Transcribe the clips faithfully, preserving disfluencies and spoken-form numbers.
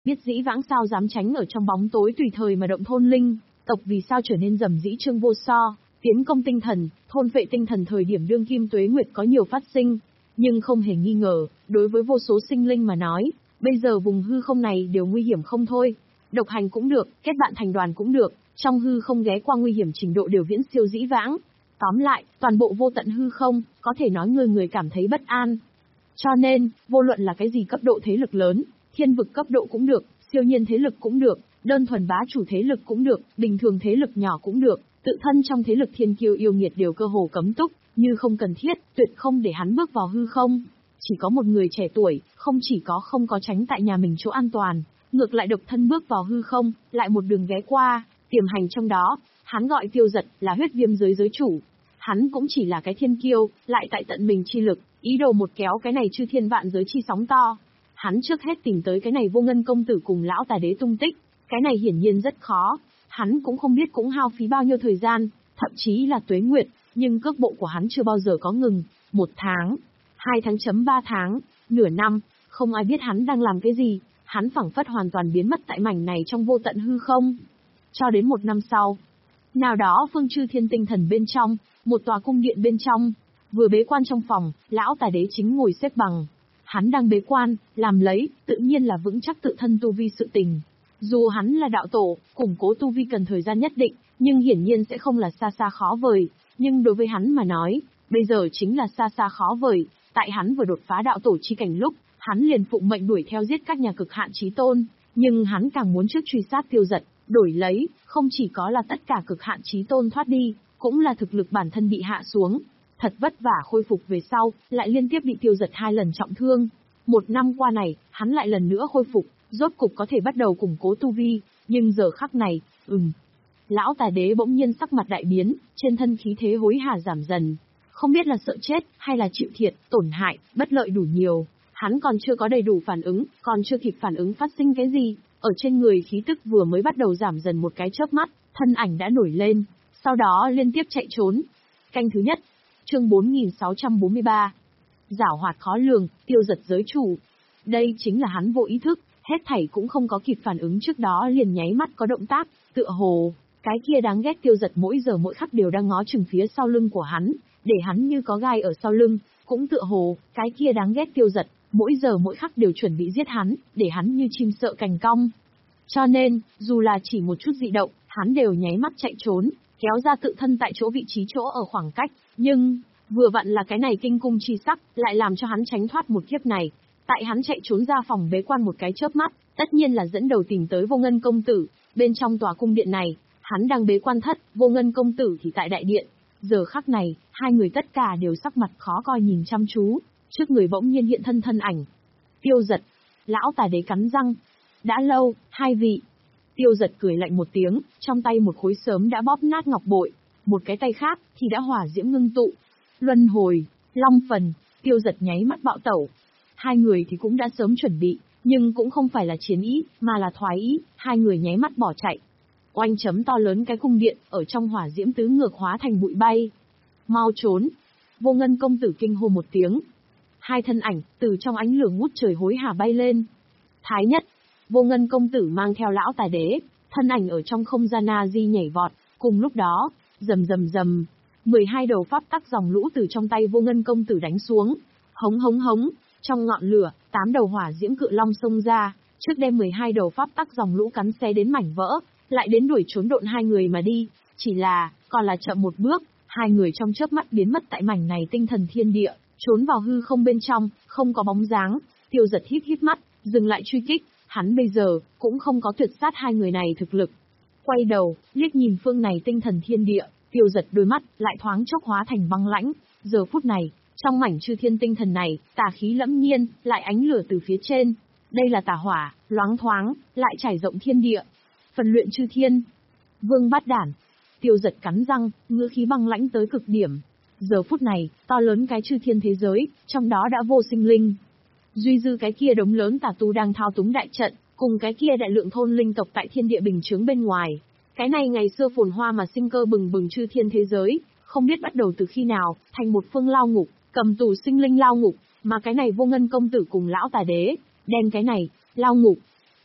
biết dĩ vãng sao dám tránh ở trong bóng tối tùy thời mà động thôn linh, tộc vì sao trở nên rầm rĩ trương vô so, tiến công tinh thần, thôn vệ tinh thần thời điểm đương kim tuế nguyệt có nhiều phát sinh. Nhưng không hề nghi ngờ, đối với vô số sinh linh mà nói, bây giờ vùng hư không này đều nguy hiểm không thôi. Độc hành cũng được, kết bạn thành đoàn cũng được, trong hư không ghé qua nguy hiểm trình độ đều viễn siêu dĩ vãng. Tóm lại, toàn bộ vô tận hư không, có thể nói người người cảm thấy bất an. Cho nên, vô luận là cái gì cấp độ thế lực lớn, thiên vực cấp độ cũng được, siêu nhiên thế lực cũng được, đơn thuần bá chủ thế lực cũng được, bình thường thế lực nhỏ cũng được, tự thân trong thế lực thiên kiêu yêu nghiệt đều cơ hồ cấm túc, như không cần thiết, tuyệt không để hắn bước vào hư không. Chỉ có một người trẻ tuổi, không chỉ có không có tránh tại nhà mình chỗ an toàn, ngược lại độc thân bước vào hư không, lại một đường ghé qua, tiềm hành trong đó, hắn gọi Tiêu Giật là huyết viêm giới giới chủ. Hắn cũng chỉ là cái thiên kiêu, lại tại tận mình chi lực, ý đồ một kéo cái này chư thiên vạn giới chi sóng to. Hắn trước hết tìm tới cái này Vô Ngân công tử cùng lão tà đế tung tích, cái này hiển nhiên rất khó, hắn cũng không biết cũng hao phí bao nhiêu thời gian, thậm chí là tuế nguyệt, nhưng cước bộ của hắn chưa bao giờ có ngừng, một tháng, hai tháng chấm ba tháng, nửa năm, không ai biết hắn đang làm cái gì, hắn phảng phất hoàn toàn biến mất tại mảnh này trong vô tận hư không. Cho đến một năm sau, nào đó phương chư thiên tinh thần bên trong, một tòa cung điện bên trong, vừa bế quan trong phòng, lão tà đế chính ngồi xếp bằng. Hắn đang bế quan, làm lấy, tự nhiên là vững chắc tự thân tu vi sự tình. Dù hắn là đạo tổ, củng cố tu vi cần thời gian nhất định, nhưng hiển nhiên sẽ không là xa xa khó vời. Nhưng đối với hắn mà nói, bây giờ chính là xa xa khó vời, tại hắn vừa đột phá đạo tổ chi cảnh lúc, hắn liền phụng mệnh đuổi theo giết các nhà cực hạn chí tôn, nhưng hắn càng muốn trước truy sát Tiêu Giật, đổi lấy, không chỉ có là tất cả cực hạn chí tôn thoát đi, cũng là thực lực bản thân bị hạ xuống. Thật vất vả khôi phục về sau, lại liên tiếp bị Tiêu Giật hai lần trọng thương. Một năm qua này, hắn lại lần nữa khôi phục, rốt cục có thể bắt đầu củng cố tu vi, nhưng giờ khắc này, ừm. Lão tà đế bỗng nhiên sắc mặt đại biến, trên thân khí thế hối hả giảm dần. Không biết là sợ chết, hay là chịu thiệt, tổn hại, bất lợi đủ nhiều. Hắn còn chưa có đầy đủ phản ứng, còn chưa kịp phản ứng phát sinh cái gì, ở trên người khí tức vừa mới bắt đầu giảm dần một cái chớp mắt, thân ảnh đã nổi lên, sau đó liên tiếp chạy trốn. Canh thứ nhất, chương bốn nghìn sáu trăm bốn mươi ba. Giảo hoạt khó lường, Tiêu Giật giới chủ. Đây chính là hắn vô ý thức, hết thảy cũng không có kịp phản ứng trước đó liền nháy mắt có động tác, tựa hồ, cái kia đáng ghét Tiêu Giật mỗi giờ mỗi khắc đều đang ngó chừng phía sau lưng của hắn, để hắn như có gai ở sau lưng, cũng tựa hồ, cái kia đáng ghét Tiêu Giật, mỗi giờ mỗi khắc đều chuẩn bị giết hắn, để hắn như chim sợ cành cong. Cho nên, dù là chỉ một chút dị động, hắn đều nháy mắt chạy trốn, kéo ra tự thân tại chỗ vị trí chỗ ở khoảng cách, nhưng, vừa vặn là cái này kinh cung chi sắc, lại làm cho hắn tránh thoát một kiếp này. Tại hắn chạy trốn ra phòng bế quan một cái chớp mắt, tất nhiên là dẫn đầu tìm tới Vô Ngân công tử, bên trong tòa cung điện này, hắn đang bế quan thất, Vô Ngân công tử thì tại đại điện. Giờ khắc này, hai người tất cả đều sắc mặt khó coi nhìn chăm chú, trước người bỗng nhiên hiện thân thân ảnh. Tiêu Giật, lão tà đế cắn răng. Đã lâu, hai vị. Tiêu Giật cười lạnh một tiếng, trong tay một khối sớm đã bóp nát ngọc bội, một cái tay khác thì đã hỏa diễm ngưng tụ. Luân hồi, long phần, Tiêu Giật nháy mắt bạo tẩu. Hai người thì cũng đã sớm chuẩn bị, nhưng cũng không phải là chiến ý, mà là thoái ý, hai người nháy mắt bỏ chạy. Oanh chấm to lớn cái cung điện, ở trong hỏa diễm tứ ngược hóa thành bụi bay. Mau trốn! Vô Ngân công tử kinh hô một tiếng. Hai thân ảnh, từ trong ánh lửa ngút trời hối hả bay lên. Thái nhất, Vô Ngân công tử mang theo lão tà đế, thân ảnh ở trong không gian na di nhảy vọt, cùng lúc đó, rầm rầm rầm, mười hai đầu pháp tắc dòng lũ từ trong tay Vô Ngân công tử đánh xuống. Hống hống hống, trong ngọn lửa, tám đầu hỏa diễm cự long xông ra, trước đem mười hai đầu pháp tắc dòng lũ cắn xé đến mảnh vỡ, lại đến đuổi trốn độn hai người mà đi, chỉ là, còn là chậm một bước, hai người trong chớp mắt biến mất tại mảnh này tinh thần thiên địa, trốn vào hư không bên trong, không có bóng dáng. Tiêu Giật híp híp mắt, dừng lại truy kích, hắn bây giờ cũng không có tuyệt sát hai người này thực lực. Quay đầu, liếc nhìn phương này tinh thần thiên địa, Tiêu Giật đôi mắt lại thoáng chốc hóa thành băng lãnh, giờ phút này, trong mảnh chư thiên tinh thần này, tà khí lẫm nhiên, lại ánh lửa từ phía trên. Đây là tà hỏa, loáng thoáng, lại trải rộng thiên địa. Phần luyện chư thiên. Vương bát đản. Tiêu Giật cắn răng, ngữ khí băng lãnh tới cực điểm. Giờ phút này, to lớn cái chư thiên thế giới, trong đó đã vô sinh linh. Duy dư cái kia đống lớn tà tu đang thao túng đại trận, cùng cái kia đại lượng thôn linh tộc tại thiên địa bình chướng bên ngoài. Cái này ngày xưa phồn hoa mà sinh cơ bừng bừng chư thiên thế giới, không biết bắt đầu từ khi nào, thành một phương lao ngục, cầm tù sinh linh lao ngục, mà cái này Vô Ngân công tử cùng lão tà đế, đem cái này, lao ngục,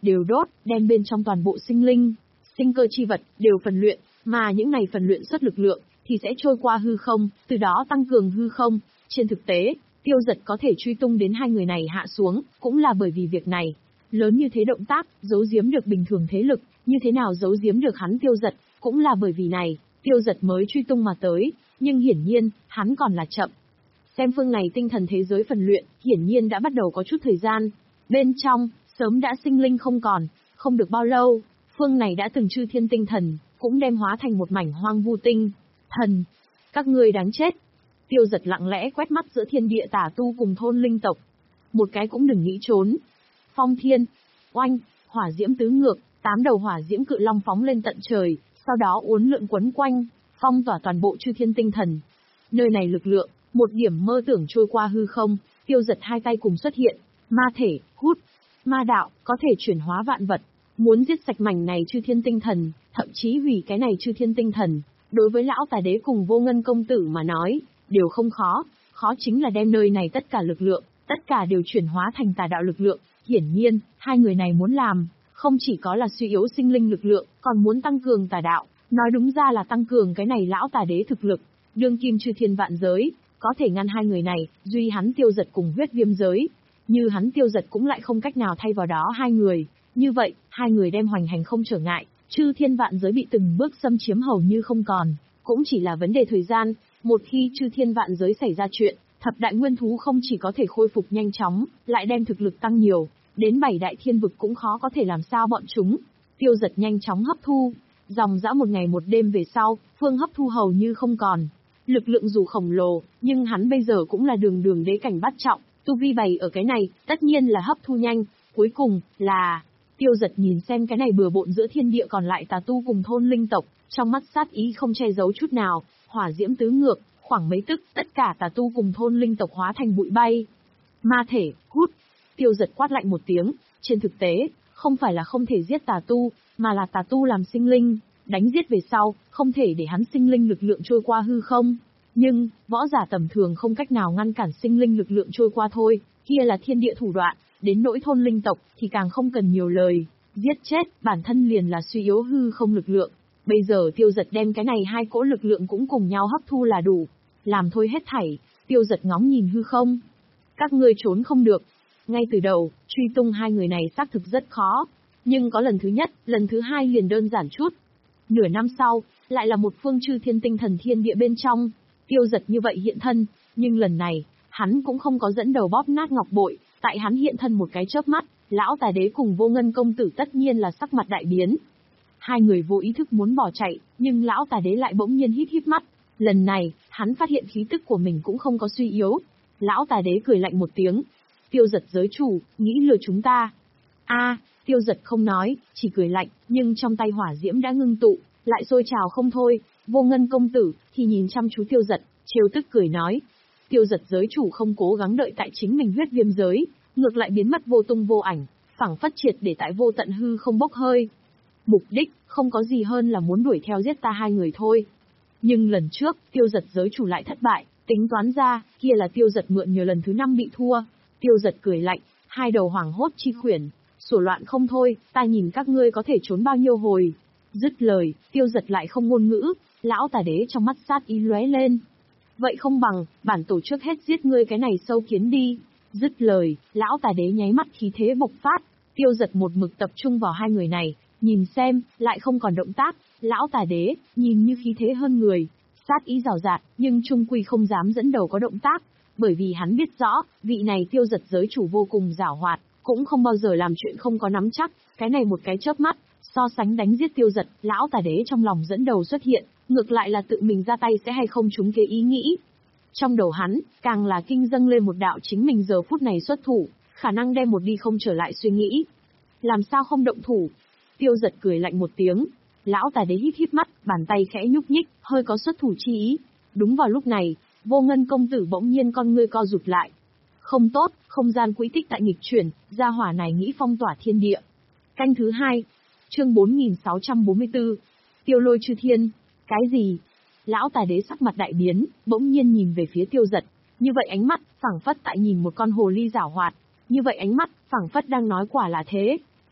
đều đốt, đem bên trong toàn bộ sinh linh, sinh cơ chi vật, đều phần luyện, mà những này phần luyện xuất lực lượng, thì sẽ trôi qua hư không, từ đó tăng cường hư không. Trên thực tế, Tiêu Dật có thể truy tung đến hai người này hạ xuống, cũng là bởi vì việc này. Lớn như thế động tác, giấu giếm được bình thường thế lực, như thế nào giấu giếm được hắn Tiêu Dật, cũng là bởi vì này, Tiêu Dật mới truy tung mà tới, nhưng hiển nhiên, hắn còn là chậm. Xem phương này tinh thần thế giới phần luyện, hiển nhiên đã bắt đầu có chút thời gian. Bên trong, sớm đã sinh linh không còn, không được bao lâu, phương này đã từng chư thiên tinh thần, cũng đem hóa thành một mảnh hoang vu tinh. Thần, các ngươi đáng chết. Tiêu Dật lặng lẽ quét mắt giữa thiên địa tà tu cùng thôn linh tộc. Một cái cũng đừng nghĩ trốn. Phong thiên, oanh, hỏa diễm tứ ngược, tám đầu hỏa diễm cự long phóng lên tận trời, sau đó uốn lượn quấn quanh, phong tỏa toàn bộ chư thiên tinh thần. Nơi này lực lượng, một điểm mơ tưởng trôi qua hư không, Tiêu Dật hai tay cùng xuất hiện, ma thể, hút, ma đạo, có thể chuyển hóa vạn vật, muốn giết sạch mảnh này chư thiên tinh thần, thậm chí hủy cái này chư thiên tinh thần, đối với lão tà đế cùng Vô Ngân công tử mà nói, đều không khó, khó chính là đem nơi này tất cả lực lượng, tất cả đều chuyển hóa thành tà đạo lực lượng. Hiển nhiên, hai người này muốn làm, không chỉ có là suy yếu sinh linh lực lượng, còn muốn tăng cường tà đạo, nói đúng ra là tăng cường cái này lão tà đế thực lực. Đương kim chư thiên vạn giới, có thể ngăn hai người này, duy hắn Tiêu Dật cùng huyết viêm giới. Như hắn Tiêu Dật cũng lại không cách nào thay vào đó hai người. Như vậy, hai người đem hoành hành không trở ngại, chư thiên vạn giới bị từng bước xâm chiếm hầu như không còn, cũng chỉ là vấn đề thời gian. Một khi chư thiên vạn giới xảy ra chuyện, thập đại nguyên thú không chỉ có thể khôi phục nhanh chóng, lại đem thực lực tăng nhiều, đến bảy đại thiên vực cũng khó có thể làm sao bọn chúng. Tiêu Dật nhanh chóng hấp thu, dòng dã một ngày một đêm về sau, phương hấp thu hầu như không còn. Lực lượng dù khổng lồ, nhưng hắn bây giờ cũng là đường đường đế cảnh bát trọng, tu vi bày ở cái này, tất nhiên là hấp thu nhanh. Cuối cùng, là... Tiêu Dật nhìn xem cái này bừa bộn giữa thiên địa còn lại tà tu cùng thôn linh tộc, trong mắt sát ý không che giấu chút nào, hỏa diễm tứ ngược, khoảng mấy tức, tất cả tà tu cùng thôn linh tộc hóa thành bụi bay. Ma thể, hút. Tiêu Dật quát lạnh một tiếng, trên thực tế, không phải là không thể giết tà tu, mà là tà tu làm sinh linh, đánh giết về sau, không thể để hắn sinh linh lực lượng trôi qua hư không. Nhưng, võ giả tầm thường không cách nào ngăn cản sinh linh lực lượng trôi qua thôi, kia là thiên địa thủ đoạn, đến nỗi thôn linh tộc thì càng không cần nhiều lời, giết chết, bản thân liền là suy yếu hư không lực lượng. Bây giờ Tiêu Dật đem cái này hai cỗ lực lượng cũng cùng nhau hấp thu là đủ, làm thôi hết thảy. Tiêu Dật ngóng nhìn hư không. Các ngươi trốn không được. Ngay từ đầu, truy tung hai người này xác thực rất khó, nhưng có lần thứ nhất, lần thứ hai liền đơn giản chút. Nửa năm sau, lại là một phương chư thiên tinh thần thiên địa bên trong, Tiêu Dật như vậy hiện thân, nhưng lần này, hắn cũng không có dẫn đầu bóp nát ngọc bội, tại hắn hiện thân một cái chớp mắt, lão tà đế cùng Vô Ngân công tử tất nhiên là sắc mặt đại biến. Hai người vô ý thức muốn bỏ chạy, nhưng lão tà đế lại bỗng nhiên híp híp mắt. Lần này, hắn phát hiện khí tức của mình cũng không có suy yếu. Lão tà đế cười lạnh một tiếng. Tiêu Dật giới chủ, nghĩ lừa chúng ta. A, Tiêu Dật không nói, chỉ cười lạnh, nhưng trong tay hỏa diễm đã ngưng tụ, lại sôi trào không thôi. Vô Ngân công tử thì nhìn chăm chú Tiêu Dật, trêu tức cười nói. Tiêu Dật giới chủ không cố gắng đợi tại chính mình huyết viêm giới, ngược lại biến mất vô tung vô ảnh, phảng phất triệt để tại vô tận hư không bốc hơi. Mục đích, không có gì hơn là muốn đuổi theo giết ta hai người thôi. Nhưng lần trước, Tiêu Dật giới chủ lại thất bại, tính toán ra, kia là Tiêu Dật mượn nhờ lần thứ năm bị thua. Tiêu Dật cười lạnh, hai đầu hoảng hốt chi khuyển, sổ loạn không thôi, ta nhìn các ngươi có thể trốn bao nhiêu hồi. Dứt lời, Tiêu Dật lại không ngôn ngữ, lão tà đế trong mắt sát ý lóe lên. Vậy không bằng, bản tổ trước hết giết ngươi cái này sâu kiến đi. Dứt lời, lão tà đế nháy mắt khí thế bộc phát, Tiêu Dật một mực tập trung vào hai người này, nhìn xem, lại không còn động tác, lão tà đế, nhìn như khí thế hơn người, sát ý rào rạt, nhưng trung quy không dám dẫn đầu có động tác, bởi vì hắn biết rõ, vị này Tiêu Dật giới chủ vô cùng giảo hoạt, cũng không bao giờ làm chuyện không có nắm chắc, cái này một cái chớp mắt, so sánh đánh giết Tiêu Dật, lão tà đế trong lòng dẫn đầu xuất hiện, ngược lại là tự mình ra tay sẽ hay không trúng kế ý nghĩ. Trong đầu hắn, càng là kinh dâng lên một đạo chính mình giờ phút này xuất thủ, khả năng đem một đi không trở lại suy nghĩ. Làm sao không động thủ? Tiêu Dật cười lạnh một tiếng, lão tà đế híp híp mắt, bàn tay khẽ nhúc nhích, hơi có xuất thủ chi ý. Đúng vào lúc này, Vô Ngân công tử bỗng nhiên con ngươi co rụt lại. Không tốt, không gian quỹ tích tại nghịch chuyển, gia hỏa này nghĩ phong tỏa thiên địa. Canh thứ hai, chương bốn nghìn sáu trăm bốn mươi tư, Tiêu Lôi Chư Thiên. Cái gì? Lão tà đế sắc mặt đại biến, bỗng nhiên nhìn về phía Tiêu Dật, như vậy ánh mắt, phảng phất tại nhìn một con hồ ly giảo hoạt, như vậy ánh mắt, phảng phất đang nói quả là thế.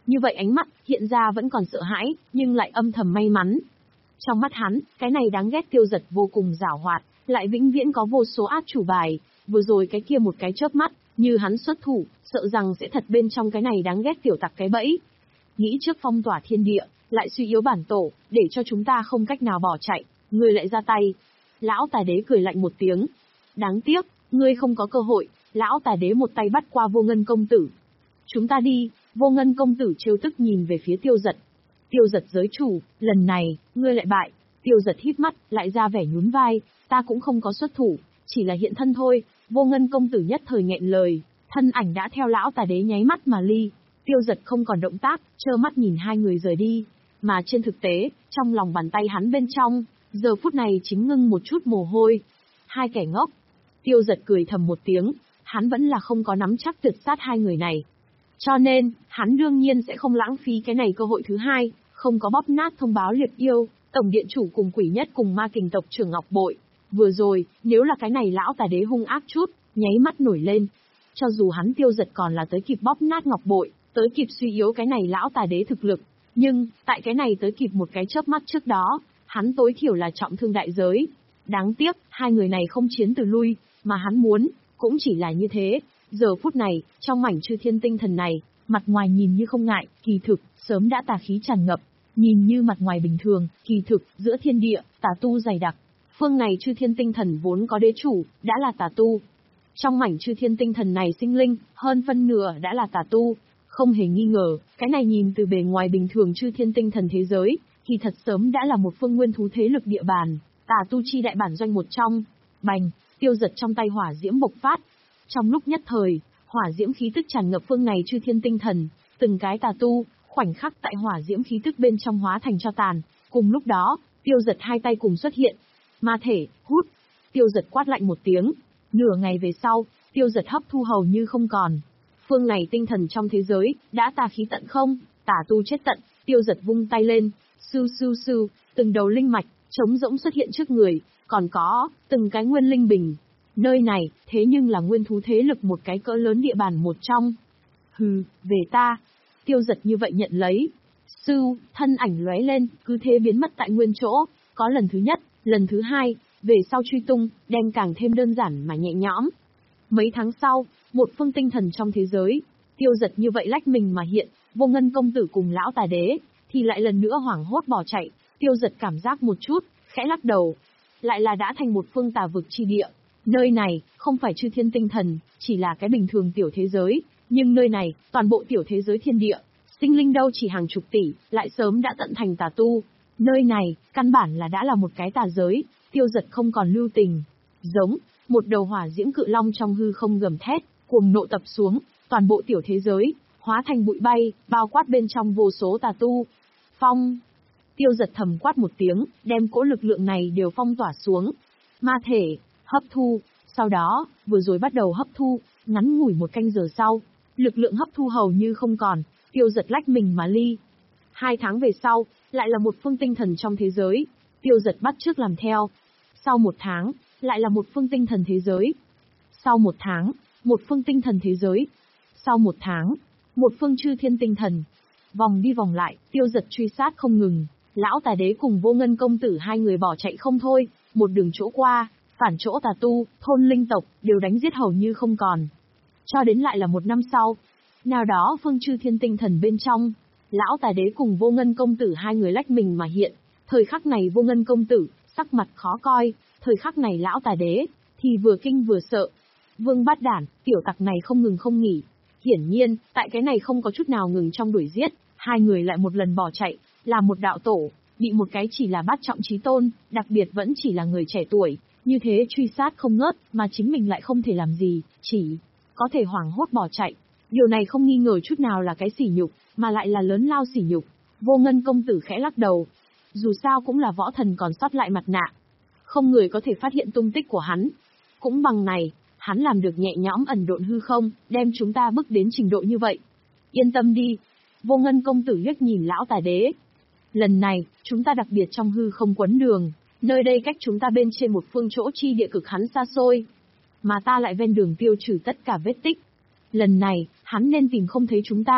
Như vậy ánh mắt, hiện ra vẫn còn sợ hãi, nhưng lại âm thầm may mắn. Trong mắt hắn, cái này đáng ghét Tiêu Dật vô cùng giảo hoạt, lại vĩnh viễn có vô số át chủ bài, vừa rồi cái kia một cái chớp mắt, như hắn xuất thủ, sợ rằng sẽ thật bên trong cái này đáng ghét tiểu tặc cái bẫy. Nghĩ trước phong tỏa thiên địa, lại suy yếu bản tổ, để cho chúng ta không cách nào bỏ chạy, ngươi lại ra tay. Lão Tà Đế cười lạnh một tiếng. Đáng tiếc, ngươi không có cơ hội, Lão Tà Đế một tay bắt qua Vô Ngân công tử. Chúng ta đi, Vô Ngân công tử trêu tức nhìn về phía Tiêu Dật. Tiêu Dật giới chủ, lần này, ngươi lại bại. Tiêu Dật híp mắt, lại ra vẻ nhún vai, ta cũng không có xuất thủ, chỉ là hiện thân thôi. Vô Ngân công tử nhất thời nghẹn lời, thân ảnh đã theo Lão Tà Đế nháy mắt mà ly. Tiêu Dật không còn động tác, trơ mắt nhìn hai người rời đi, mà trên thực tế, trong lòng bàn tay hắn bên trong, giờ phút này chính ngưng một chút mồ hôi. Hai kẻ ngốc. Tiêu Dật cười thầm một tiếng, hắn vẫn là không có nắm chắc tuyệt sát hai người này. Cho nên, hắn đương nhiên sẽ không lãng phí cái này cơ hội thứ hai, không có bóp nát thông báo liệt yêu, tổng điện chủ cùng quỷ nhất cùng ma kình tộc trưởng Ngọc Bội. Vừa rồi, nếu là cái này Lão Tà Đế hung ác chút, nháy mắt nổi lên. Cho dù hắn Tiêu Dật còn là tới kịp bóp nát Ngọc Bội, tới kịp suy yếu cái này Lão Tà Đế thực lực, nhưng, tại cái này tới kịp một cái chớp mắt trước đó, hắn tối thiểu là trọng thương đại giới. Đáng tiếc, hai người này không chiến từ lui, mà hắn muốn, cũng chỉ là như thế. Giờ phút này, trong mảnh chư thiên tinh thần này, mặt ngoài nhìn như không ngại, kỳ thực, sớm đã tà khí tràn ngập, nhìn như mặt ngoài bình thường, kỳ thực, giữa thiên địa, tà tu dày đặc. Phương này chư thiên tinh thần vốn có đế chủ, đã là tà tu. Trong mảnh chư thiên tinh thần này sinh linh, hơn phân nửa đã là tà tu. Không hề nghi ngờ, cái này nhìn từ bề ngoài bình thường chư thiên tinh thần thế giới, thì thật sớm đã là một phương nguyên thú thế lực địa bàn, tà tu chi đại bản doanh một trong. Bành, Tiêu Dật trong tay hỏa diễm bộc phát. Trong lúc nhất thời, hỏa diễm khí tức tràn ngập phương này chư thiên tinh thần, từng cái tà tu, khoảnh khắc tại hỏa diễm khí tức bên trong hóa thành cho tàn. Cùng lúc đó, Tiêu Dật hai tay cùng xuất hiện. Ma thể, hút. Tiêu Dật quát lạnh một tiếng. Nửa ngày về sau, Tiêu Dật hấp thu hầu như không còn. Phương này tinh thần trong thế giới, đã tà khí tận không, tà tu chết tận. Tiêu Dật vung tay lên, sưu sưu sưu, từng đầu linh mạch, trống rỗng xuất hiện trước người, còn có, từng cái nguyên linh bình. Nơi này, thế nhưng là nguyên thú thế lực một cái cỡ lớn địa bàn một trong. Hừ, về ta. Tiêu Dật như vậy nhận lấy. Sưu, thân ảnh lóe lên, cứ thế biến mất tại nguyên chỗ. Có lần thứ nhất, lần thứ hai, về sau truy tung, đem càng thêm đơn giản mà nhẹ nhõm. Mấy tháng sau, một phương tinh thần trong thế giới, Tiêu Dật như vậy lách mình mà hiện, Vô Ngân công tử cùng Lão Tà Đế, thì lại lần nữa hoảng hốt bỏ chạy. Tiêu Dật cảm giác một chút, khẽ lắc đầu. Lại là đã thành một phương tà vực chi địa. Nơi này, không phải chư thiên tinh thần, chỉ là cái bình thường tiểu thế giới, nhưng nơi này, toàn bộ tiểu thế giới thiên địa, sinh linh đâu chỉ hàng chục tỷ, lại sớm đã tận thành tà tu. Nơi này, căn bản là đã là một cái tà giới, Tiêu Dật không còn lưu tình. Giống, một đầu hỏa diễm cự long trong hư không gầm thét, cuồng nộ tập xuống, toàn bộ tiểu thế giới, hóa thành bụi bay, bao quát bên trong vô số tà tu. Phong. Tiêu Dật thầm quát một tiếng, đem cỗ lực lượng này đều phong tỏa xuống. Ma thể, hấp thu, sau đó, vừa rồi bắt đầu hấp thu, ngắn ngủi một canh giờ sau, lực lượng hấp thu hầu như không còn, Tiêu Dật lách mình mà ly. Hai tháng về sau, lại là một phương tinh thần trong thế giới, Tiêu Dật bắt chước làm theo. Sau một tháng, lại là một phương tinh thần thế giới. Sau một tháng, một phương tinh thần thế giới. Sau một tháng, một phương chư thiên tinh thần. Vòng đi vòng lại, Tiêu Dật truy sát không ngừng. Lão Tà Đế cùng Vô Ngân công tử hai người bỏ chạy không thôi, một đường chỗ qua, phản chỗ tà tu, thôn linh tộc, đều đánh giết hầu như không còn. Cho đến lại là một năm sau, nào đó phương chư thiên tinh thần bên trong, Lão Tà Đế cùng Vô Ngân công tử hai người lách mình mà hiện. Thời khắc này Vô Ngân công tử, sắc mặt khó coi, thời khắc này Lão Tà Đế, thì vừa kinh vừa sợ. Vương Bát Đản, tiểu tặc này không ngừng không nghỉ. Hiển nhiên, tại cái này không có chút nào ngừng trong đuổi giết, hai người lại một lần bỏ chạy, là một đạo tổ, bị một cái chỉ là bát trọng chí tôn, đặc biệt vẫn chỉ là người trẻ tuổi, như thế truy sát không ngớt, mà chính mình lại không thể làm gì, chỉ có thể hoảng hốt bỏ chạy. Điều này không nghi ngờ chút nào là cái sỉ nhục, mà lại là lớn lao sỉ nhục. Vô Ngân công tử khẽ lắc đầu. Dù sao cũng là võ thần còn sót lại mặt nạ. Không người có thể phát hiện tung tích của hắn. Cũng bằng này, hắn làm được nhẹ nhõm ẩn độn hư không, đem chúng ta bước đến trình độ như vậy. Yên tâm đi. Vô Ngân công tử liếc nhìn Lão Tà Đế. Lần này, chúng ta đặc biệt trong hư không quấn đường. Nơi đây cách chúng ta bên trên một phương chỗ chi địa cực hắn xa xôi. Mà ta lại ven đường tiêu trừ tất cả vết tích. Lần này, hắn nên tìm không thấy chúng ta,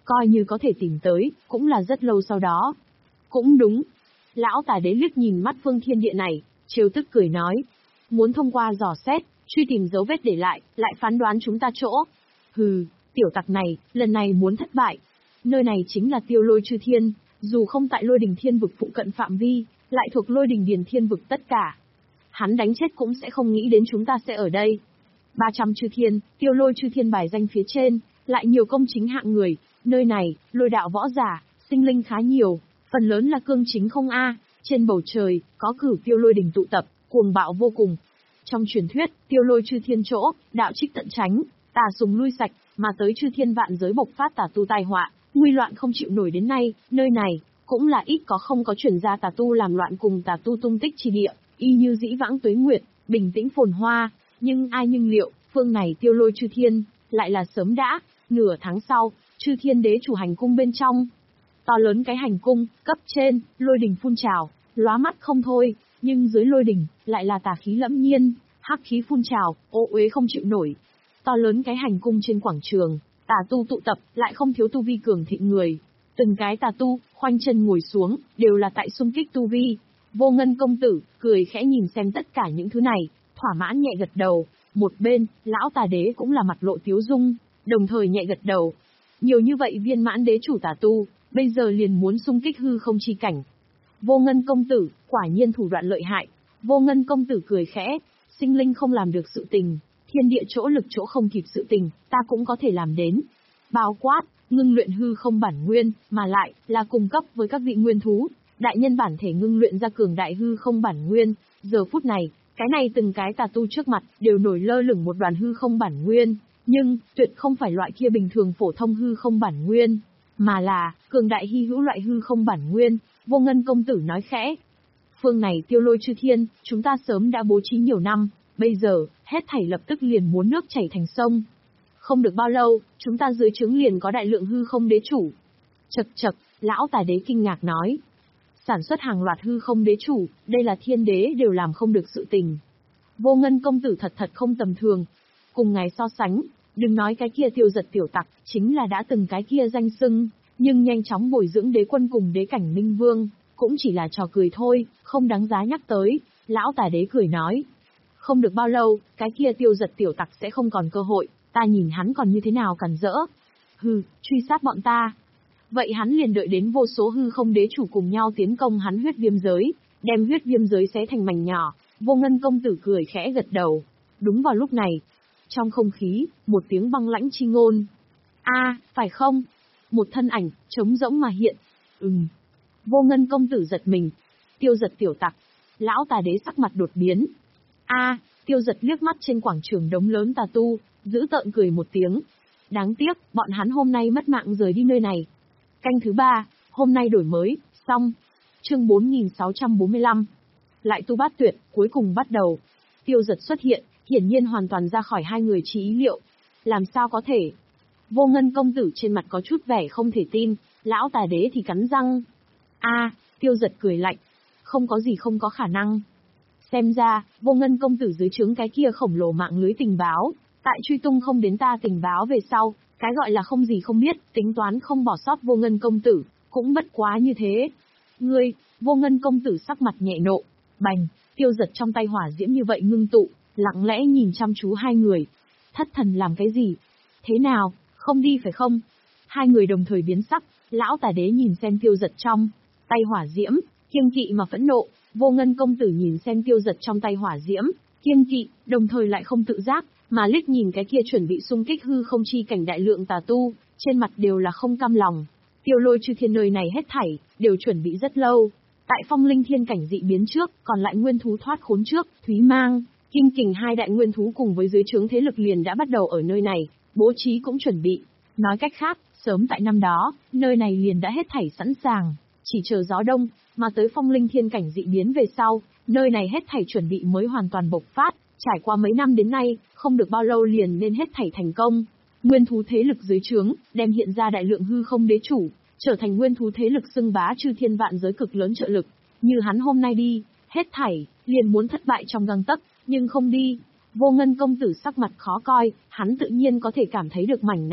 coi như có thể tìm tới, cũng là rất lâu sau đó. Cũng đúng. Lão Tà Đế liếc nhìn mắt phương thiên địa này, trêu tức cười nói. Muốn thông qua dò xét, truy tìm dấu vết để lại, lại phán đoán chúng ta chỗ. Hừ, tiểu tặc này, lần này muốn thất bại. Nơi này chính là Tiêu Lôi Chư Thiên, dù không tại Lôi Đình Thiên Vực phụ cận phạm vi, lại thuộc Lôi Đình Điền Thiên Vực tất cả. Hắn đánh chết cũng sẽ không nghĩ đến chúng ta sẽ ở đây. ba trăm chư thiên, Tiêu Lôi Chư Thiên bài danh phía trên, lại nhiều công chính hạng người, nơi này, lôi đạo võ giả, sinh linh khá nhiều, phần lớn là cương chính không a, trên bầu trời, có cửu Tiêu Lôi Đình tụ tập, cuồng bạo vô cùng. Trong truyền thuyết, Tiêu Lôi Chư Thiên chỗ, đạo trích tận tránh, tà sùng lui sạch, mà tới chư thiên vạn giới bộc phát tà tu tai họa, nguy loạn không chịu nổi đến nay, nơi này, cũng là ít có không có chuyển ra tà tu làm loạn cùng tà tu tung tích chi địa, y như dĩ vãng tuế nguyệt, bình tĩnh phồn hoa, nhưng ai nhưng liệu, phương này Tiêu Lôi Chư Thiên, lại là sớm đã, nửa tháng sau, Chư Thiên Đế chủ hành cung bên trong. To lớn cái hành cung, cấp trên, lôi đình phun trào, lóa mắt không thôi, nhưng dưới lôi đình, lại là tà khí lẫm nhiên, hắc khí phun trào, ô uế không chịu nổi. To lớn cái hành cung trên quảng trường, tà tu tụ tập, lại không thiếu tu vi cường thịnh người. Từng cái tà tu, khoanh chân ngồi xuống, đều là tại xung kích tu vi. Vô Ngân công tử, cười khẽ nhìn xem tất cả những thứ này, thỏa mãn nhẹ gật đầu. Một bên, lão Tà Đế cũng là mặt lộ tiếu dung, đồng thời nhẹ gật đầu. Nhiều như vậy viên mãn đế chủ tà tu, bây giờ liền muốn xung kích hư không chi cảnh. Vô Ngân công tử, quả nhiên thủ đoạn lợi hại. Vô Ngân công tử cười khẽ, sinh linh không làm được sự tình, thiên địa chỗ lực chỗ không kịp sự tình, ta cũng có thể làm đến. Bao quát, ngưng luyện hư không bản nguyên, mà lại, là cung cấp với các vị nguyên thú. Đại nhân bản thể ngưng luyện ra cường đại hư không bản nguyên, giờ phút này, cái này từng cái tà tu trước mặt, đều nổi lơ lửng một đoàn hư không bản nguyên, nhưng, tuyệt không phải loại kia bình thường phổ thông hư không bản nguyên, mà là, cường đại hy hữu loại hư không bản nguyên. Vô Ngân công tử nói khẽ. Phương này Tiêu Lôi Chư Thiên, chúng ta sớm đã bố trí nhiều năm, bây giờ, hết thảy lập tức liền muốn nước chảy thành sông. Không được bao lâu, chúng ta dưới trướng liền có đại lượng hư không đế chủ. Chậc chậc, lão Tà Đế kinh ngạc nói. Sản xuất hàng loạt hư không đế chủ, đây là thiên đế đều làm không được sự tình. Vô Ngân công tử thật thật không tầm thường. Cùng ngày so sánh, đừng nói cái kia Tiêu Giật tiểu tặc, chính là đã từng cái kia danh xưng, nhưng nhanh chóng bồi dưỡng đế quân cùng đế cảnh minh vương, cũng chỉ là trò cười thôi, không đáng giá nhắc tới. Lão Tà Đế cười nói. Không được bao lâu, cái kia Tiêu Giật tiểu tặc sẽ không còn cơ hội, ta nhìn hắn còn như thế nào cản rỡ. Hừ, truy sát bọn ta. Vậy hắn liền đợi đến vô số hư không đế chủ cùng nhau tiến công hắn huyết viêm giới, đem huyết viêm giới xé thành mảnh nhỏ. Vô Ngân công tử cười khẽ gật đầu. Đúng vào lúc này, trong không khí, một tiếng băng lãnh chi ngôn. A, phải không? Một thân ảnh, trống rỗng mà hiện. Ừm. Vô Ngân công tử giật mình. Tiêu Giật tiểu tặc. Lão Tà Đế sắc mặt đột biến. A, Tiêu Giật liếc mắt trên quảng trường đống lớn tà tu, giữ tợn cười một tiếng. Đáng tiếc, bọn hắn hôm nay mất mạng rời đi nơi này. Canh thứ ba, hôm nay đổi mới, xong. Chương bốn nghìn sáu trăm bốn mươi lăm. Lại tu bát tuyệt, cuối cùng bắt đầu. Tiêu Giật xuất hiện, hiển nhiên hoàn toàn ra khỏi hai người trí ý liệu. Làm sao có thể? Vô Ngân công tử trên mặt có chút vẻ không thể tin, lão Tà Đế thì cắn răng. A, Tiêu Giật cười lạnh. Không có gì không có khả năng. Xem ra, Vô Ngân công tử dưới trướng cái kia khổng lồ mạng lưới tình báo, tại truy tung không đến ta tình báo về sau, cái gọi là không gì không biết, tính toán không bỏ sót Vô Ngân công tử, cũng bất quá như thế. Ngươi, Vô Ngân công tử sắc mặt nhẹ nộ, bành, Tiêu Giật trong tay hỏa diễm như vậy ngưng tụ, lặng lẽ nhìn chăm chú hai người. Thất thần làm cái gì? Thế nào, không đi phải không? Hai người đồng thời biến sắc, lão Tà Đế nhìn xem Tiêu Giật trong tay hỏa diễm, kiêng kỵ mà phẫn nộ. Vô Ngân công tử nhìn xem Tiêu Giật trong tay hỏa diễm, kiêng kỵ, đồng thời lại không tự giác, mà liếc nhìn cái kia chuẩn bị xung kích hư không chi cảnh đại lượng tà tu, trên mặt đều là không cam lòng. Tiêu Lôi Chư Thiên nơi này hết thảy, đều chuẩn bị rất lâu. Tại phong linh thiên cảnh dị biến trước, còn lại nguyên thú thoát khốn trước, Thúy Mang, Kim Kình hai đại nguyên thú cùng với dưới trướng thế lực liền đã bắt đầu ở nơi này, bố trí cũng chuẩn bị. Nói cách khác, sớm tại năm đó, nơi này liền đã hết thảy sẵn sàng, chỉ chờ gió đông, mà tới phong linh thiên cảnh dị biến về sau, nơi này hết thảy chuẩn bị mới hoàn toàn bộc phát, trải qua mấy năm đến nay, không được bao lâu liền nên hết thảy thành công. Nguyên thú thế lực dưới trướng, đem hiện ra đại lượng hư không đế chủ, trở thành nguyên thú thế lực xưng bá chư thiên vạn giới cực lớn trợ lực. Như hắn hôm nay đi, hết thảy, liền muốn thất bại trong gang tấc, nhưng không đi. Vô Ngân công tử sắc mặt khó coi, hắn tự nhiên có thể cảm thấy được mảnh này,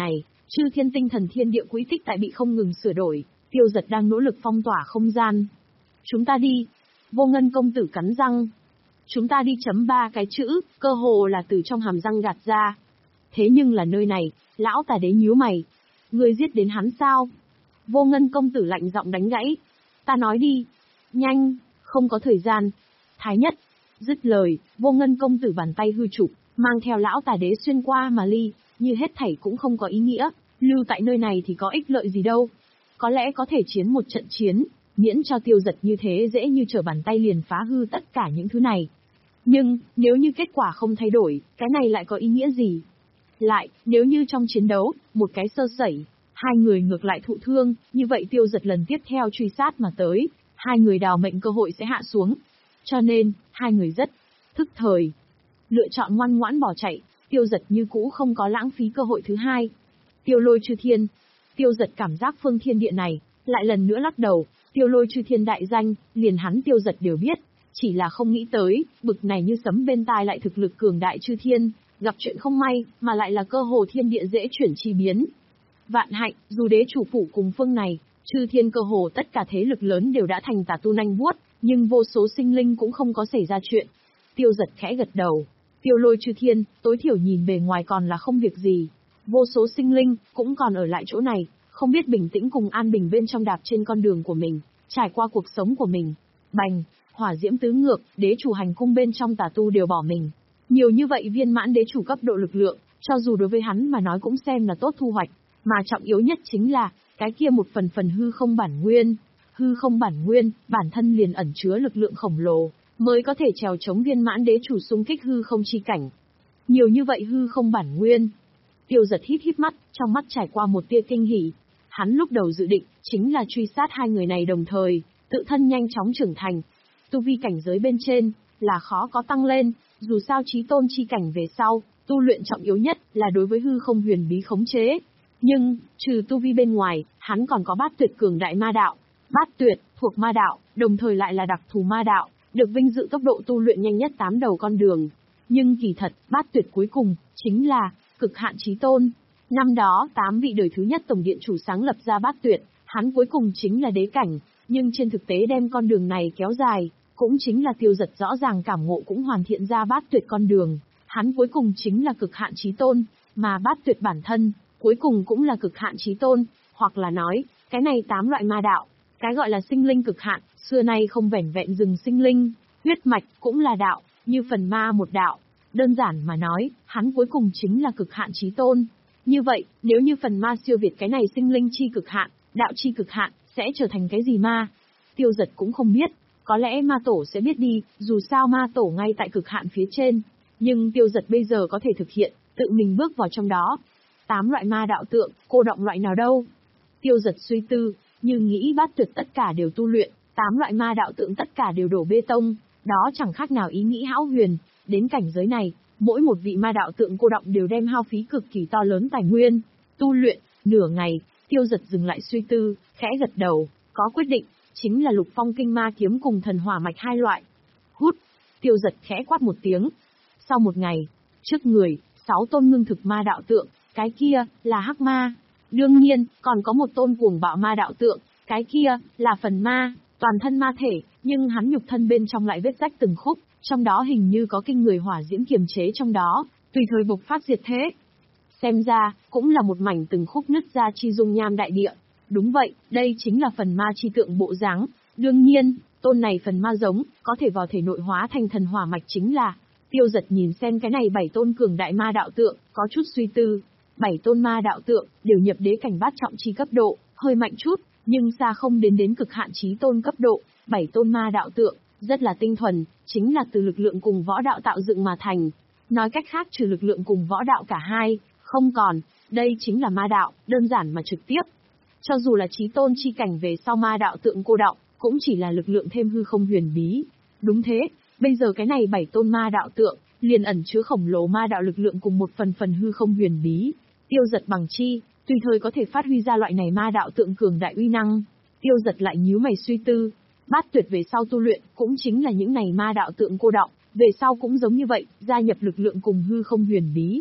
Chư thiên tinh thần thiên địa quỹ tích tại bị không ngừng sửa đổi, Tiêu Dật đang nỗ lực phong tỏa không gian. Chúng ta đi. Vô Ngân công tử cắn răng. Chúng ta đi chấm ba cái chữ, cơ hồ là từ trong hàm răng gạt ra. Thế nhưng là nơi này, lão tà đế nhíu mày. Ngươi giết đến hắn sao? Vô Ngân công tử lạnh giọng đánh gãy. Ta nói đi. Nhanh, không có thời gian. Thái nhất. Dứt lời, Vô Ngân công tử bàn tay hư chụp, mang theo lão tà đế xuyên qua mà ly, như hết thảy cũng không có ý nghĩa, lưu tại nơi này thì có ích lợi gì đâu. Có lẽ có thể chiến một trận chiến, miễn cho Tiêu Dật như thế dễ như trở bàn tay liền phá hư tất cả những thứ này. Nhưng, nếu như kết quả không thay đổi, cái này lại có ý nghĩa gì? Lại, nếu như trong chiến đấu, một cái sơ sẩy, hai người ngược lại thụ thương, như vậy Tiêu Dật lần tiếp theo truy sát mà tới, hai người đào mệnh cơ hội sẽ hạ xuống. Cho nên, hai người rất thức thời, lựa chọn ngoan ngoãn bỏ chạy. Tiêu Dật như cũ không có lãng phí cơ hội thứ hai. Tiêu Lôi Chư Thiên. Tiêu Dật cảm giác phương thiên địa này, lại lần nữa lắc đầu. Tiêu Lôi Chư Thiên đại danh, liền hắn Tiêu Dật đều biết, chỉ là không nghĩ tới, bực này như sấm bên tai lại thực lực cường đại chư thiên, gặp chuyện không may, mà lại là cơ hồ thiên địa dễ chuyển chi biến. Vạn hạnh, dù đế chủ phủ cùng phương này, chư thiên cơ hồ tất cả thế lực lớn đều đã thành tà tu nanh vuốt, nhưng vô số sinh linh cũng không có xảy ra chuyện. Tiêu Dật khẽ gật đầu. Tiêu Lôi Chư Thiên, tối thiểu nhìn bề ngoài còn là không việc gì. Vô số sinh linh, cũng còn ở lại chỗ này, không biết bình tĩnh cùng an bình bên trong đạp trên con đường của mình, trải qua cuộc sống của mình. Bành, hỏa diễm tứ ngược, đế chủ hành cung bên trong tà tu đều bỏ mình. Nhiều như vậy viên mãn đế chủ cấp độ lực lượng, cho dù đối với hắn mà nói cũng xem là tốt thu hoạch. Mà trọng yếu nhất chính là, cái kia một phần phần hư không bản nguyên. Hư không bản nguyên, bản thân liền ẩn chứa lực lượng khổng lồ, mới có thể trèo chống viên mãn đế chủ xung kích hư không chi cảnh. Nhiều như vậy hư không bản nguyên. Tiêu Dật híp híp mắt, trong mắt trải qua một tia kinh hỉ. Hắn lúc đầu dự định, chính là truy sát hai người này đồng thời, tự thân nhanh chóng trưởng thành. Tu vi cảnh giới bên trên, là khó có tăng lên, dù sao chí tôn chi cảnh về sau, tu luyện trọng yếu nhất là đối với hư không huyền bí khống chế. Nhưng, trừ tu vi bên ngoài, hắn còn có bát tuyệt cường đại ma đạo. Bát tuyệt, thuộc ma đạo, đồng thời lại là đặc thù ma đạo, được vinh dự tốc độ tu luyện nhanh nhất tám đầu con đường. Nhưng kỳ thật, bát tuyệt cuối cùng, chính là cực hạn chí tôn. Năm đó, tám vị đời thứ nhất tổng điện chủ sáng lập ra bát tuyệt, hắn cuối cùng chính là đế cảnh, nhưng trên thực tế đem con đường này kéo dài, cũng chính là Tiêu Dật rõ ràng cảm ngộ cũng hoàn thiện ra bát tuyệt con đường. Hắn cuối cùng chính là cực hạn chí tôn, mà bát tuyệt bản thân, cuối cùng cũng là cực hạn chí tôn, hoặc là nói, cái này tám loại ma đạo. Cái gọi là sinh linh cực hạn, xưa nay không vẻn vẹn dừng sinh linh, huyết mạch cũng là đạo, như phần ma một đạo. Đơn giản mà nói, hắn cuối cùng chính là cực hạn chí tôn. Như vậy, nếu như phần ma siêu việt cái này sinh linh chi cực hạn, đạo chi cực hạn, sẽ trở thành cái gì ma? Tiêu Dật cũng không biết, có lẽ ma tổ sẽ biết đi, dù sao ma tổ ngay tại cực hạn phía trên. Nhưng Tiêu Dật bây giờ có thể thực hiện, tự mình bước vào trong đó. Tám loại ma đạo tượng, cô động loại nào đâu? Tiêu Dật suy tư. Như nghĩ bát tuyệt tất cả đều tu luyện, tám loại ma đạo tượng tất cả đều đổ bê tông, đó chẳng khác nào ý nghĩ hão huyền. Đến cảnh giới này, mỗi một vị ma đạo tượng cô động đều đem hao phí cực kỳ to lớn tài nguyên. Tu luyện, nửa ngày, Tiêu Dật dừng lại suy tư, khẽ gật đầu, có quyết định, chính là Lục Phong Kinh Ma Kiếm cùng Thần Hỏa Mạch hai loại. Hút, Tiêu Dật khẽ quát một tiếng. Sau một ngày, trước người, sáu tôn ngưng thực ma đạo tượng, cái kia, là hắc ma. Đương nhiên, còn có một tôn cuồng bạo ma đạo tượng, cái kia, là phần ma, toàn thân ma thể, nhưng hắn nhục thân bên trong lại vết rách từng khúc, trong đó hình như có kinh người hỏa diễm kiềm chế trong đó, tùy thời bộc phát diệt thế. Xem ra, cũng là một mảnh từng khúc nứt ra chi dung nham đại địa. Đúng vậy, đây chính là phần ma chi tượng bộ dáng. Đương nhiên, tôn này phần ma giống, có thể vào thể nội hóa thành thần hỏa mạch chính là. Tiêu Dật nhìn xem cái này bảy tôn cường đại ma đạo tượng, có chút suy tư. Bảy tôn ma đạo tượng, đều nhập đế cảnh bát trọng chi cấp độ, hơi mạnh chút, nhưng xa không đến đến cực hạn chí tôn cấp độ. Bảy tôn ma đạo tượng, rất là tinh thuần, chính là từ lực lượng cùng võ đạo tạo dựng mà thành. Nói cách khác trừ lực lượng cùng võ đạo cả hai, không còn, đây chính là ma đạo, đơn giản mà trực tiếp. Cho dù là chí tôn chi cảnh về sau ma đạo tượng cô đọng, cũng chỉ là lực lượng thêm hư không huyền bí. Đúng thế, bây giờ cái này bảy tôn ma đạo tượng, liền ẩn chứa khổng lồ ma đạo lực lượng cùng một phần phần hư không huyền bí. Tiêu Dật bằng chi, tùy thời có thể phát huy ra loại này ma đạo tượng cường đại uy năng. Tiêu Dật lại nhíu mày suy tư, bát tuyệt về sau tu luyện, cũng chính là những này ma đạo tượng cô đọng, về sau cũng giống như vậy, gia nhập lực lượng cùng hư không huyền bí.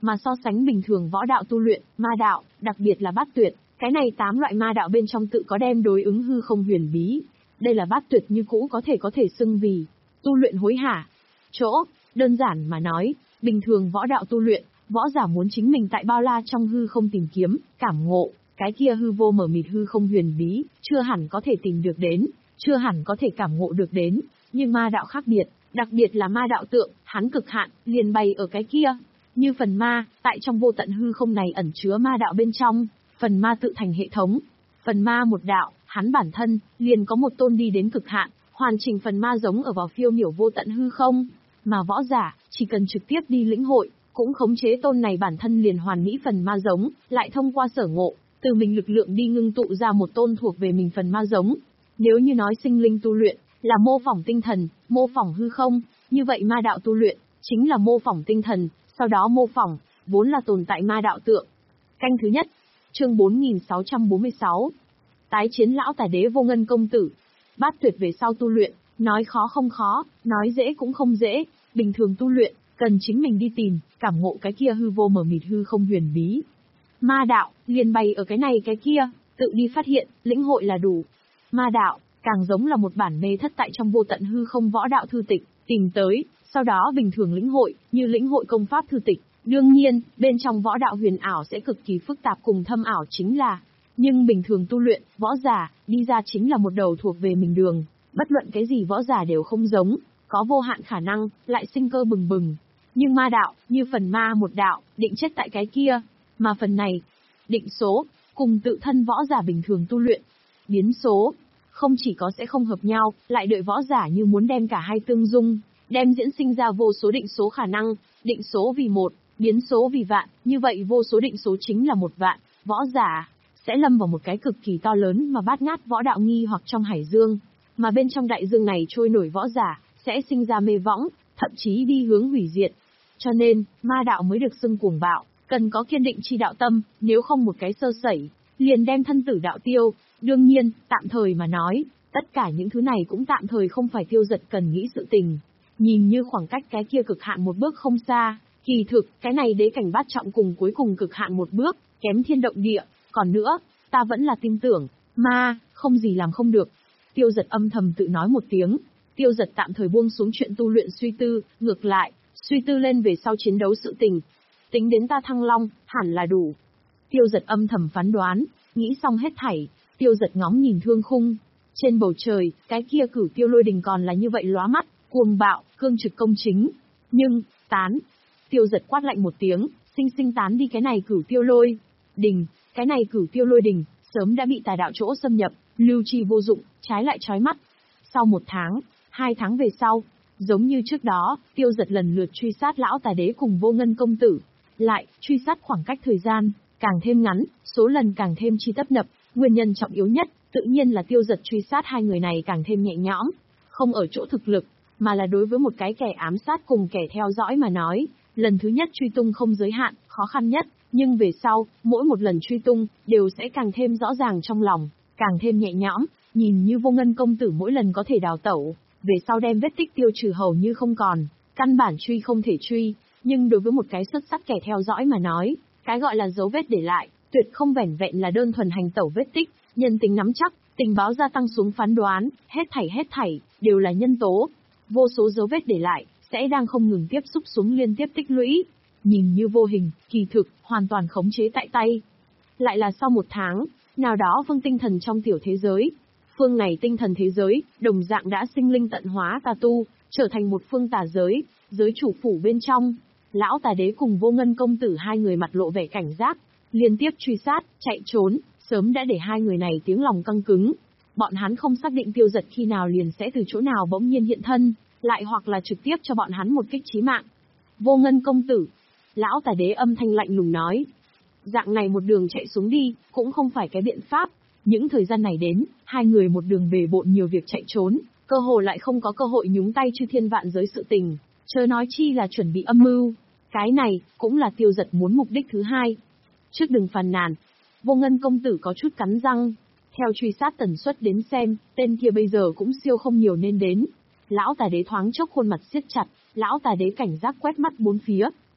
mà so sánh bình thường võ đạo tu luyện, ma đạo, đặc biệt là bát tuyệt, cái này tám loại ma đạo bên trong tự có đem đối ứng hư không huyền bí. Đây là bát tuyệt như cũ có thể có thể xưng vì tu luyện hối hả. Chỗ, đơn giản mà nói, bình thường võ đạo tu luyện, võ giả muốn chính mình tại bao la trong hư không tìm kiếm, cảm ngộ, cái kia hư vô mở mịt hư không huyền bí, chưa hẳn có thể tìm được đến, chưa hẳn có thể cảm ngộ được đến, nhưng ma đạo khác biệt, đặc biệt là ma đạo tượng, hắn cực hạn, liền bày ở cái kia. Như phần ma, tại trong vô tận hư không này ẩn chứa ma đạo bên trong, phần ma tự thành hệ thống. Phần ma một đạo, hắn bản thân, liền có một tôn đi đến cực hạn, hoàn chỉnh phần ma giống ở vào phiêu miểu vô tận hư không. Mà võ giả, chỉ cần trực tiếp đi lĩnh hội, cũng khống chế tôn này bản thân liền hoàn mỹ phần ma giống, lại thông qua sở ngộ, từ mình lực lượng đi ngưng tụ ra một tôn thuộc về mình phần ma giống. Nếu như nói sinh linh tu luyện, là mô phỏng tinh thần, mô phỏng hư không, như vậy ma đạo tu luyện, chính là mô phỏng tinh thần, sau đó mô phỏng, vốn là tồn tại ma đạo tượng. Canh thứ nhất, chương bốn nghìn sáu trăm bốn mươi sáu. Tái chiến lão tà đế vô ngân công tử. Bát tuyệt về sau tu luyện, nói khó không khó, nói dễ cũng không dễ, bình thường tu luyện, cần chính mình đi tìm, cảm ngộ cái kia hư vô mở mịt hư không huyền bí. Ma đạo, liền bày ở cái này cái kia, tự đi phát hiện, lĩnh hội là đủ. Ma đạo, càng giống là một bản mê thất tại trong vô tận hư không võ đạo thư tịch, tìm tới, sau đó bình thường lĩnh hội, như lĩnh hội công pháp thư tịch. Đương nhiên, bên trong võ đạo huyền ảo sẽ cực kỳ phức tạp cùng thâm ảo chính là, nhưng bình thường tu luyện, võ giả, đi ra chính là một đầu thuộc về mình đường, bất luận cái gì võ giả đều không giống, có vô hạn khả năng, lại sinh cơ bừng bừng. Nhưng ma đạo, như phần ma một đạo, định chết tại cái kia, mà phần này, định số, cùng tự thân võ giả bình thường tu luyện, biến số, không chỉ có sẽ không hợp nhau, lại đợi võ giả như muốn đem cả hai tương dung, đem diễn sinh ra vô số định số khả năng, định số vì một, biến số vì vạn, như vậy vô số định số chính là một vạn, võ giả sẽ lâm vào một cái cực kỳ to lớn mà bát ngát võ đạo nghi hoặc trong hải dương, mà bên trong đại dương này trôi nổi võ giả sẽ sinh ra mê võng, thậm chí đi hướng hủy diệt. Cho nên, ma đạo mới được xưng cuồng bạo, cần có kiên định chi đạo tâm, nếu không một cái sơ sẩy, liền đem thân tử đạo tiêu. Đương nhiên, tạm thời mà nói, tất cả những thứ này cũng tạm thời không phải Tiêu Dật cần nghĩ sự tình. Nhìn như khoảng cách cái kia cực hạn một bước không xa, kỳ thực, cái này đế cảnh bát trọng cùng cuối cùng cực hạn một bước, kém thiên động địa. Còn nữa, ta vẫn là tin tưởng, ma, không gì làm không được. Tiêu Dật âm thầm tự nói một tiếng. Tiêu Dật tạm thời buông xuống chuyện tu luyện suy tư, ngược lại, suy tư lên về sau chiến đấu sự tình. Tính đến ta Thăng Long, hẳn là đủ. Tiêu Dật âm thầm phán đoán, nghĩ xong hết thảy, Tiêu Dật ngóng nhìn thương khung. Trên bầu trời, cái kia cửu tiêu lôi đình còn là như vậy lóa mắt, cuồng bạo, cương trực công chính. Nhưng, tán. Tiêu Dật quát lạnh một tiếng, sinh sinh tán đi cái này cửu tiêu lôi đình. Cái này cửu tiêu lôi đình, sớm đã bị tà đạo chỗ xâm nhập, lưu trì vô dụng, trái lại chói mắt. Sau một tháng, hai tháng về sau, giống như trước đó, Tiêu Dật lần lượt truy sát lão tà đế cùng vô ngân công tử. Lại, truy sát khoảng cách thời gian, càng thêm ngắn, số lần càng thêm chi tấp nập, nguyên nhân trọng yếu nhất, tự nhiên là Tiêu Dật truy sát hai người này càng thêm nhẹ nhõm, không ở chỗ thực lực, mà là đối với một cái kẻ ám sát cùng kẻ theo dõi mà nói, lần thứ nhất truy tung không giới hạn, khó khăn nhất, nhưng về sau, mỗi một lần truy tung, đều sẽ càng thêm rõ ràng trong lòng, càng thêm nhẹ nhõm, nhìn như vô ngân công tử mỗi lần có thể đào tẩu, về sau đem vết tích tiêu trừ hầu như không còn, căn bản truy không thể truy, nhưng đối với một cái xuất sắc kẻ theo dõi mà nói, cái gọi là dấu vết để lại, tuyệt không vẻn vẹn là đơn thuần hành tẩu vết tích, nhân tính nắm chắc, tình báo gia tăng xuống phán đoán, hết thảy hết thảy, đều là nhân tố. Vô số dấu vết để lại, sẽ đang không ngừng tiếp xúc xuống liên tiếp tích lũy. Nhìn như vô hình, kỳ thực, hoàn toàn khống chế tại tay. Lại là sau một tháng, nào đó phương tinh thần trong tiểu thế giới. Phương này tinh thần thế giới, đồng dạng đã sinh linh tận hóa tà tu, trở thành một phương tà giới, giới chủ phủ bên trong. Lão tà đế cùng vô ngân công tử hai người mặt lộ vẻ cảnh giác, liên tiếp truy sát, chạy trốn, sớm đã để hai người này tiếng lòng căng cứng. Bọn hắn không xác định Tiêu Dật khi nào liền sẽ từ chỗ nào bỗng nhiên hiện thân, lại hoặc là trực tiếp cho bọn hắn một kích chí mạng. Vô ngân công tử, lão tà đế âm thanh lạnh lùng nói. Dạng này một đường chạy xuống đi, cũng không phải cái biện pháp. Những thời gian này đến, hai người một đường bề bộn nhiều việc chạy trốn, cơ hồ lại không có cơ hội nhúng tay chư thiên vạn giới sự tình, chớ nói chi là chuẩn bị âm mưu. Cái này, cũng là Tiêu Dật muốn mục đích thứ hai. Trước đừng phàn nàn, vô ngân công tử có chút cắn răng. Theo truy sát tần suất đến xem, tên kia bây giờ cũng siêu không nhiều nên đến. Lão tà đế thoáng chốc khuôn mặt siết chặt, lão tà đế cảnh giác quét mắt bốn phía,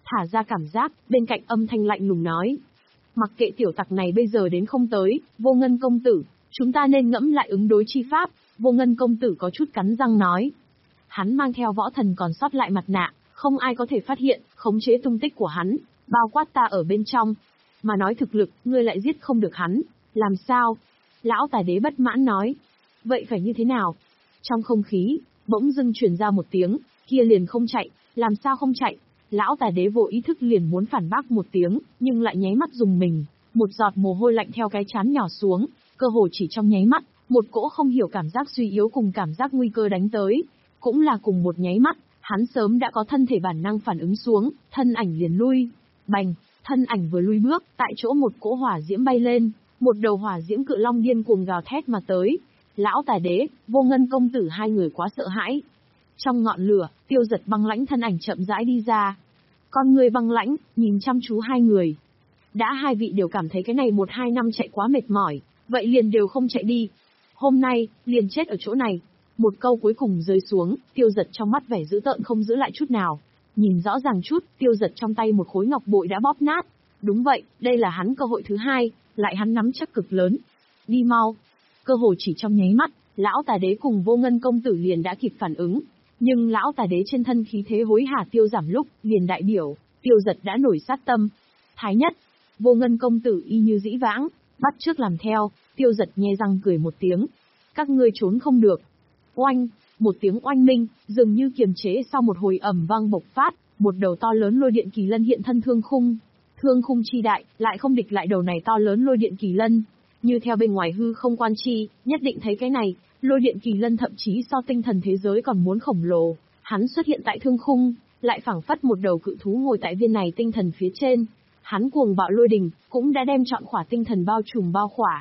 thả ra cảm giác, bên cạnh âm thanh lạnh lùng nói. Mặc kệ tiểu tặc này bây giờ đến không tới, Vô Ngân công tử, chúng ta nên ngẫm lại ứng đối chi pháp. Vô Ngân công tử có chút cắn răng nói. Hắn mang theo võ thần còn sót lại mặt nạ, không ai có thể phát hiện, khống chế tung tích của hắn, bao quát ta ở bên trong. Mà nói thực lực, ngươi lại giết không được hắn. Làm sao? Lão tài đế bất mãn nói. Vậy phải như thế nào? Trong không khí, bỗng dưng truyền ra một tiếng, kia liền không chạy, làm sao không chạy? Lão tài đế vô ý thức liền muốn phản bác một tiếng, nhưng lại nháy mắt dùng mình, một giọt mồ hôi lạnh theo cái trán nhỏ xuống, cơ hồ chỉ trong nháy mắt, một cỗ không hiểu cảm giác suy yếu cùng cảm giác nguy cơ đánh tới, cũng là cùng một nháy mắt, hắn sớm đã có thân thể bản năng phản ứng xuống, thân ảnh liền lui, bành, thân ảnh vừa lui bước, tại chỗ một cỗ hỏa diễm bay lên, một đầu hỏa diễm cự long điên cuồng gào thét mà tới. Lão tài đế, Vô Ngân công tử hai người quá sợ hãi. Trong ngọn lửa, Tiêu Giật băng lãnh thân ảnh chậm rãi đi ra. Con người băng lãnh, nhìn chăm chú hai người. Đã hai vị đều cảm thấy cái này một hai năm chạy quá mệt mỏi, vậy liền đều không chạy đi. Hôm nay, liền chết ở chỗ này. Một câu cuối cùng rơi xuống, Tiêu Giật trong mắt vẻ dữ tợn không giữ lại chút nào. Nhìn rõ ràng chút, Tiêu Giật trong tay một khối ngọc bội đã bóp nát. Đúng vậy, đây là hắn cơ hội thứ hai, lại hắn nắm chắc cực lớn. Đi mau. Cơ hội chỉ trong nháy mắt, lão tài đế cùng Vô Ngân công tử liền đã kịp phản ứng. Nhưng lão tài đế trên thân khí thế hối hả tiêu giảm lúc, liền đại biểu, Tiêu Giật đã nổi sát tâm. Thái nhất, Vô Ngân công tử y như dĩ vãng, bắt trước làm theo, Tiêu Giật nhe răng cười một tiếng. Các ngươi trốn không được. Oanh, một tiếng oanh minh, dường như kiềm chế sau một hồi ầm vang bộc phát, một đầu to lớn lôi điện kỳ lân hiện thân thương khung. Thương khung chi đại, lại không địch lại đầu này to lớn lôi điện kỳ lân. Như theo bên ngoài hư không quan chi, nhất định thấy cái này, lôi điện kỳ lân thậm chí so tinh thần thế giới còn muốn khổng lồ. Hắn xuất hiện tại thương khung, lại phảng phất một đầu cự thú ngồi tại viên này tinh thần phía trên. Hắn cuồng bạo lôi đình, cũng đã đem trọn khỏa tinh thần bao trùm bao khỏa.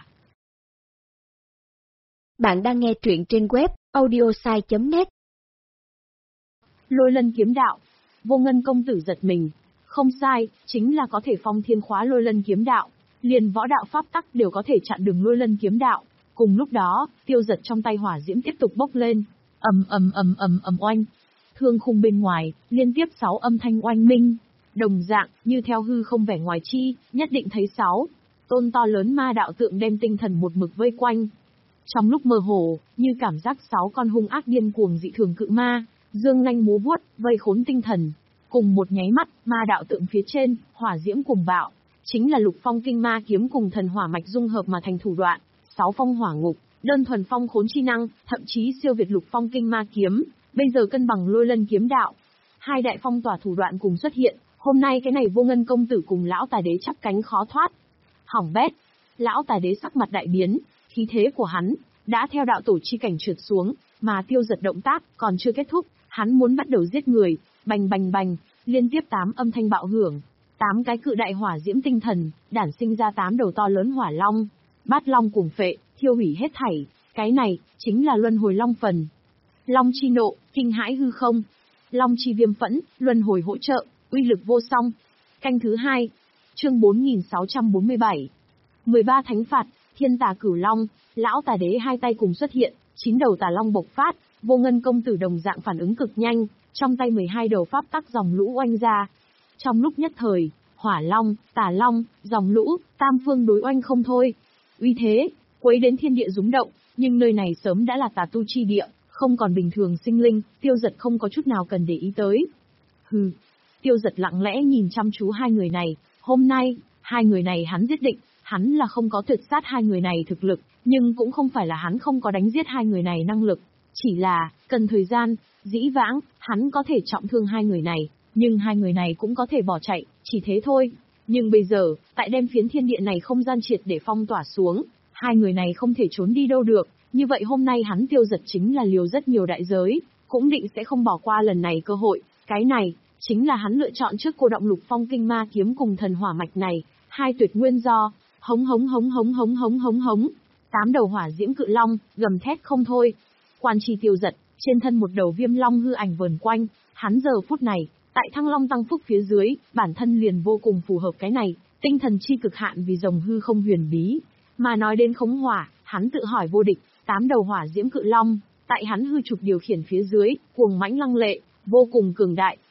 Bạn đang nghe truyện trên web audiosai chấm net. Lôi lân kiếm đạo. Vô Ngân công tử giật mình. Không sai, chính là có thể phong thiên khóa lôi lân kiếm đạo. Liền võ đạo pháp tắc đều có thể chặn đường lôi lân kiếm đạo. Cùng lúc đó, Tiêu Giật trong tay hỏa diễm tiếp tục bốc lên. Ầm ầm ầm ầm ầm oanh. Thương khung bên ngoài, liên tiếp sáu âm thanh oanh minh. Đồng dạng, như theo hư không vẻ ngoài chi, nhất định thấy sáu tôn to lớn ma đạo tượng đem tinh thần một mực vây quanh. Trong lúc mơ hồ, như cảm giác sáu con hung ác điên cuồng dị thường cự ma, dương nanh múa vuốt, vây khốn tinh thần. Cùng một nháy mắt, ma đạo tượng phía trên, hỏa diễm cùng bạo, chính là Lục Phong Kinh Ma kiếm cùng thần hỏa mạch dung hợp mà thành thủ đoạn, sáu phong hỏa ngục, đơn thuần phong khốn chi năng, thậm chí siêu việt Lục Phong Kinh Ma kiếm, bây giờ cân bằng lôi lân kiếm đạo. Hai đại phong tỏa thủ đoạn cùng xuất hiện, hôm nay cái này Vô Ngân công tử cùng lão tài đế chắp cánh khó thoát. Hỏng bét, lão tài đế sắc mặt đại biến, khí thế của hắn đã theo đạo tổ chi cảnh trượt xuống, mà Tiêu Giật động tác còn chưa kết thúc, hắn muốn bắt đầu giết người, bành bành bành, liên tiếp tám âm thanh bạo hưởng, tám cái cự đại hỏa diễm tinh thần, đản sinh ra tám đầu to lớn hỏa long, bát long cuồng phệ, thiêu hủy hết thảy, cái này chính là luân hồi long phần. Long chi nộ, kinh hãi hư không. Long chi viêm phẫn, luân hồi hỗ trợ, uy lực vô song. Canh thứ hai, chương bốn nghìn sáu trăm bốn mươi bảy. mười ba thánh phạt, thiên tà cửu long, lão tà đế hai tay cùng xuất hiện, chín đầu tà long bộc phát, Vô Ngân công tử đồng dạng phản ứng cực nhanh, trong tay mười hai đầu pháp tắc dòng lũ oanh ra. Trong lúc nhất thời, hỏa long, tà long, dòng lũ, tam phương đối oanh không thôi. Uy thế, quấy đến thiên địa rúng động, nhưng nơi này sớm đã là tà tu chi địa, không còn bình thường sinh linh, Tiêu Giật không có chút nào cần để ý tới. Hừ, Tiêu Giật lặng lẽ nhìn chăm chú hai người này, hôm nay, hai người này hắn giết định, hắn là không có tuyệt sát hai người này thực lực, nhưng cũng không phải là hắn không có đánh giết hai người này năng lực, chỉ là, cần thời gian, dĩ vãng, hắn có thể trọng thương hai người này, nhưng hai người này cũng có thể bỏ chạy, chỉ thế thôi. Nhưng bây giờ, tại đem phiến thiên địa này không gian triệt để phong tỏa xuống, hai người này không thể trốn đi đâu được, như vậy hôm nay hắn Tiêu Giật chính là liều rất nhiều đại giới, cũng định sẽ không bỏ qua lần này cơ hội, cái này, chính là hắn lựa chọn trước cô động Lục Phong Kinh Ma kiếm cùng thần hỏa mạch này, hai tuyệt nguyên do, hống hống hống hống hống hống hống hống, tám đầu hỏa diễm cự long, gầm thét không thôi. Quan chi Tiêu Giật, trên thân một đầu viêm long hư ảnh vờn quanh, hắn giờ phút này, tại Thăng Long Tăng Phúc phía dưới, bản thân liền vô cùng phù hợp cái này, tinh thần chi cực hạn vì rồng hư không huyền bí. Mà nói đến khống hỏa, hắn tự hỏi vô địch, tám đầu hỏa diễm cự long, tại hắn hư trục điều khiển phía dưới, cuồng mãnh lăng lệ, vô cùng cường đại,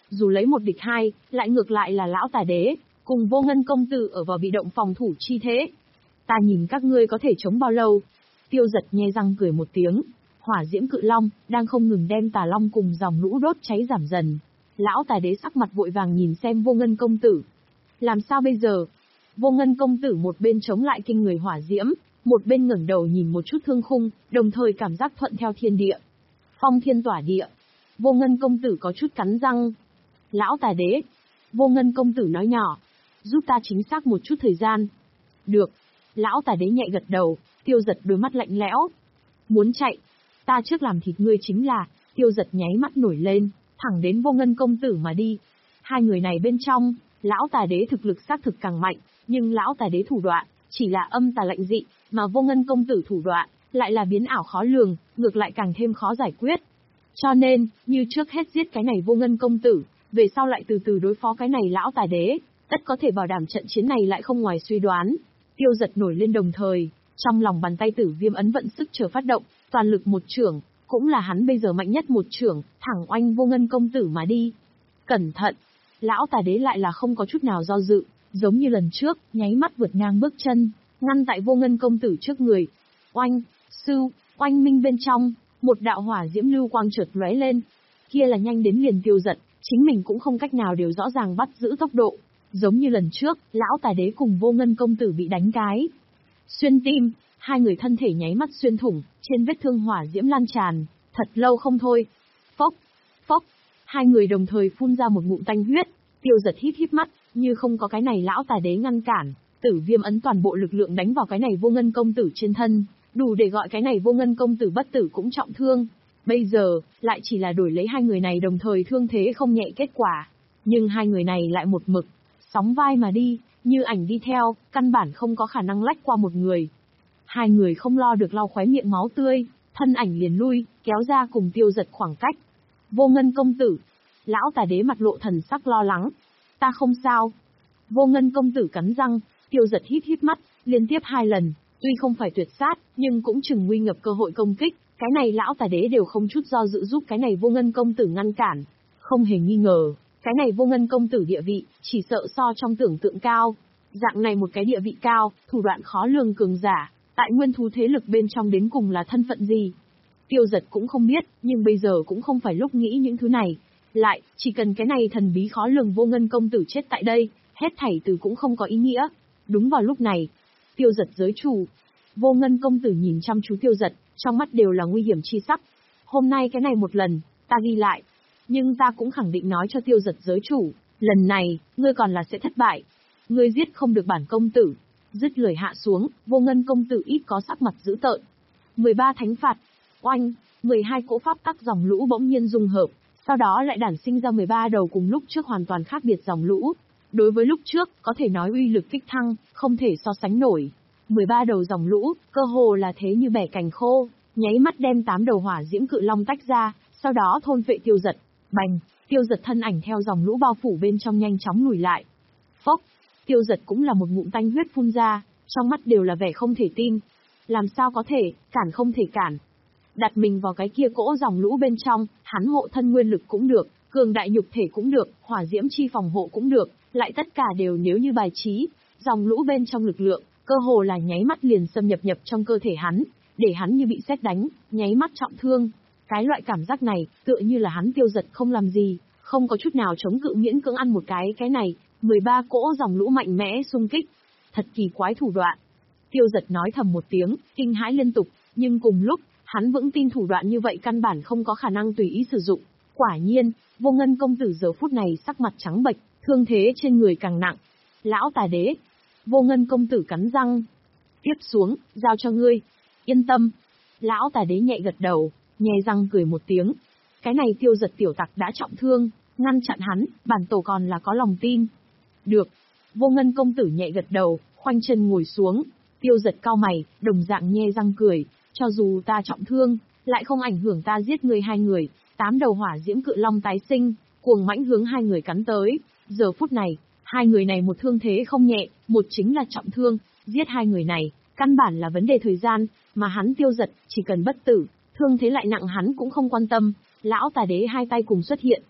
Dù lấy một địch hai, lại ngược lại là lão tà đế, cùng Vô Ngân công tử ở vào bị động phòng thủ chi thế. Ta nhìn các ngươi có thể chống bao lâu? Tiêu Giật nhe răng cười một tiếng. Hỏa diễm cự long, đang không ngừng đem tà long cùng dòng lũ đốt cháy giảm dần. Lão tà đế sắc mặt vội vàng nhìn xem Vô Ngân công tử. Làm sao bây giờ? Vô Ngân công tử một bên chống lại kinh người hỏa diễm, một bên ngẩng đầu nhìn một chút thương khung, đồng thời cảm giác thuận theo thiên địa. Phong thiên tỏa địa. Vô Ngân công tử có chút cắn răng. Lão tà đế. Vô Ngân công tử nói nhỏ. Giúp ta chính xác một chút thời gian. Được. Lão tà đế nhẹ gật đầu, Tiêu Giật đôi mắt lạnh lẽo. Muốn chạy. Ta trước làm thịt ngươi chính là, Tiêu Giật nháy mắt nổi lên, thẳng đến Vô Ngân công tử mà đi. Hai người này bên trong, lão tà đế thực lực xác thực càng mạnh, nhưng lão tà đế thủ đoạn, chỉ là âm tà lạnh dị, mà Vô Ngân công tử thủ đoạn, lại là biến ảo khó lường, ngược lại càng thêm khó giải quyết. Cho nên, như trước hết giết cái này Vô Ngân công tử, về sau lại từ từ đối phó cái này lão tà đế, tất có thể bảo đảm trận chiến này lại không ngoài suy đoán. Tiêu Giật nổi lên đồng thời, trong lòng bàn tay Tử Viêm ấn vận sức chờ phát động, toàn lực một chưởng, cũng là hắn bây giờ mạnh nhất một chưởng, thẳng oanh Vô Ngân công tử mà đi. Cẩn thận! Lão tà đế lại là không có chút nào do dự, giống như lần trước, nháy mắt vượt ngang bước chân, ngăn tại Vô Ngân công tử trước người. Oanh, sư, oanh minh bên trong, một đạo hỏa diễm lưu quang chợt lóe lên. Kia là nhanh đến liền Tiêu Giật, chính mình cũng không cách nào đều rõ ràng bắt giữ tốc độ. Giống như lần trước, lão tà đế cùng Vô Ngân công tử bị đánh cái xuyên tim, hai người thân thể nháy mắt xuyên thủng, trên vết thương hỏa diễm lan tràn, thật lâu không thôi. Phốc, phốc, hai người đồng thời phun ra một ngụm tanh huyết. Tiêu Giật híp híp mắt, như không có cái này lão tà đế ngăn cản, Tử Viêm ấn toàn bộ lực lượng đánh vào cái này Vô Ngân công tử trên thân, đủ để gọi cái này Vô Ngân công tử bất tử cũng trọng thương. Bây giờ, lại chỉ là đổi lấy hai người này đồng thời thương thế không nhẹ kết quả. Nhưng hai người này lại một mực sóng vai mà đi, như ảnh đi theo, căn bản không có khả năng lách qua một người. Hai người không lo được lau khóe miệng máu tươi, thân ảnh liền lui, kéo ra cùng Tiêu Giật khoảng cách. Vô Ngân công tử. Lão tà đế mặt lộ thần sắc lo lắng. Ta không sao. Vô Ngân công tử cắn răng, Tiêu Giật híp híp mắt, liên tiếp hai lần, tuy không phải tuyệt sát, nhưng cũng chừng nguy ngập cơ hội công kích. Cái này lão tà đế đều không chút do dự giúp cái này Vô Ngân công tử ngăn cản. Không hề nghi ngờ, cái này Vô Ngân công tử địa vị, chỉ sợ so trong tưởng tượng cao. Dạng này một cái địa vị cao, thủ đoạn khó lường cường giả, tại nguyên thú thế lực bên trong đến cùng là thân phận gì? Tiêu Giật cũng không biết, nhưng bây giờ cũng không phải lúc nghĩ những thứ này. Lại, chỉ cần cái này thần bí khó lường Vô Ngân công tử chết tại đây, hết thảy từ cũng không có ý nghĩa. Đúng vào lúc này, Tiêu Giật giới chủ. Vô Ngân công tử nhìn chăm chú Tiêu Giật, trong mắt đều là nguy hiểm chi sắc. Hôm nay cái này một lần, ta ghi lại. Nhưng ta cũng khẳng định nói cho Tiêu Giật giới chủ, lần này, ngươi còn là sẽ thất bại. Ngươi giết không được bản công tử. Dứt lời hạ xuống, Vô Ngân công tử ít có sắc mặt dữ tợn. mười ba thánh phạt. Oanh, mười hai cỗ pháp tắc dòng lũ bỗng nhiên dung hợp, sau đó lại đản sinh ra mười ba đầu cùng lúc trước hoàn toàn khác biệt dòng lũ. Đối với lúc trước, có thể nói uy lực kích thăng, không thể so sánh nổi. mười ba đầu dòng lũ, cơ hồ là thế như bẻ cành khô, nháy mắt đem tám đầu hỏa diễm cự long tách ra, sau đó thôn phệ Tiêu Giật. Bành, Tiêu Giật thân ảnh theo dòng lũ bao phủ bên trong nhanh chóng lùi lại. Phốc, Tiêu Giật cũng là một ngụm tanh huyết phun ra, trong mắt đều là vẻ không thể tin. Làm sao có thể, cản không thể cản. Đặt mình vào cái kia cỗ dòng lũ bên trong, hắn hộ thân nguyên lực cũng được, cường đại nhục thể cũng được, hỏa diễm chi phòng hộ cũng được, lại tất cả đều nếu như bài trí, dòng lũ bên trong lực lượng, cơ hồ là nháy mắt liền xâm nhập nhập trong cơ thể hắn, để hắn như bị sét đánh, nháy mắt trọng thương. Cái loại cảm giác này, tựa như là hắn Tiêu Giật không làm gì, không có chút nào chống cự miễn cưỡng ăn một cái cái này, mười ba cỗ dòng lũ mạnh mẽ xung kích. Thật kỳ quái thủ đoạn. Tiêu Giật nói thầm một tiếng, kinh hãi liên tục, nhưng cùng lúc, hắn vững tin thủ đoạn như vậy căn bản không có khả năng tùy ý sử dụng. Quả nhiên, Vô Ngân công tử giờ phút này sắc mặt trắng bệch, thương thế trên người càng nặng. Lão tà đế. Vô Ngân công tử cắn răng. Tiếp xuống, giao cho ngươi. Yên tâm. Lão tà đế nhẹ gật đầu, nhè răng cười một tiếng. Cái này Tiêu Giật tiểu tặc đã trọng thương, ngăn chặn hắn, bản tổ còn là có lòng tin. Được. Vô Ngân công tử nhẹ gật đầu, khoanh chân ngồi xuống. Tiêu Giật cau mày, đồng dạng nhe răng cười. Cho dù ta trọng thương, lại không ảnh hưởng ta giết người hai người. Tám đầu hỏa diễm cự long tái sinh, cuồng mãnh hướng hai người cắn tới. Giờ phút này, hai người này một thương thế không nhẹ, một chính là trọng thương. Giết hai người này, căn bản là vấn đề thời gian, mà hắn Tiêu Giật, chỉ cần bất tử, thương thế lại nặng hắn cũng không quan tâm. Lão tà đế hai tay cùng xuất hiện.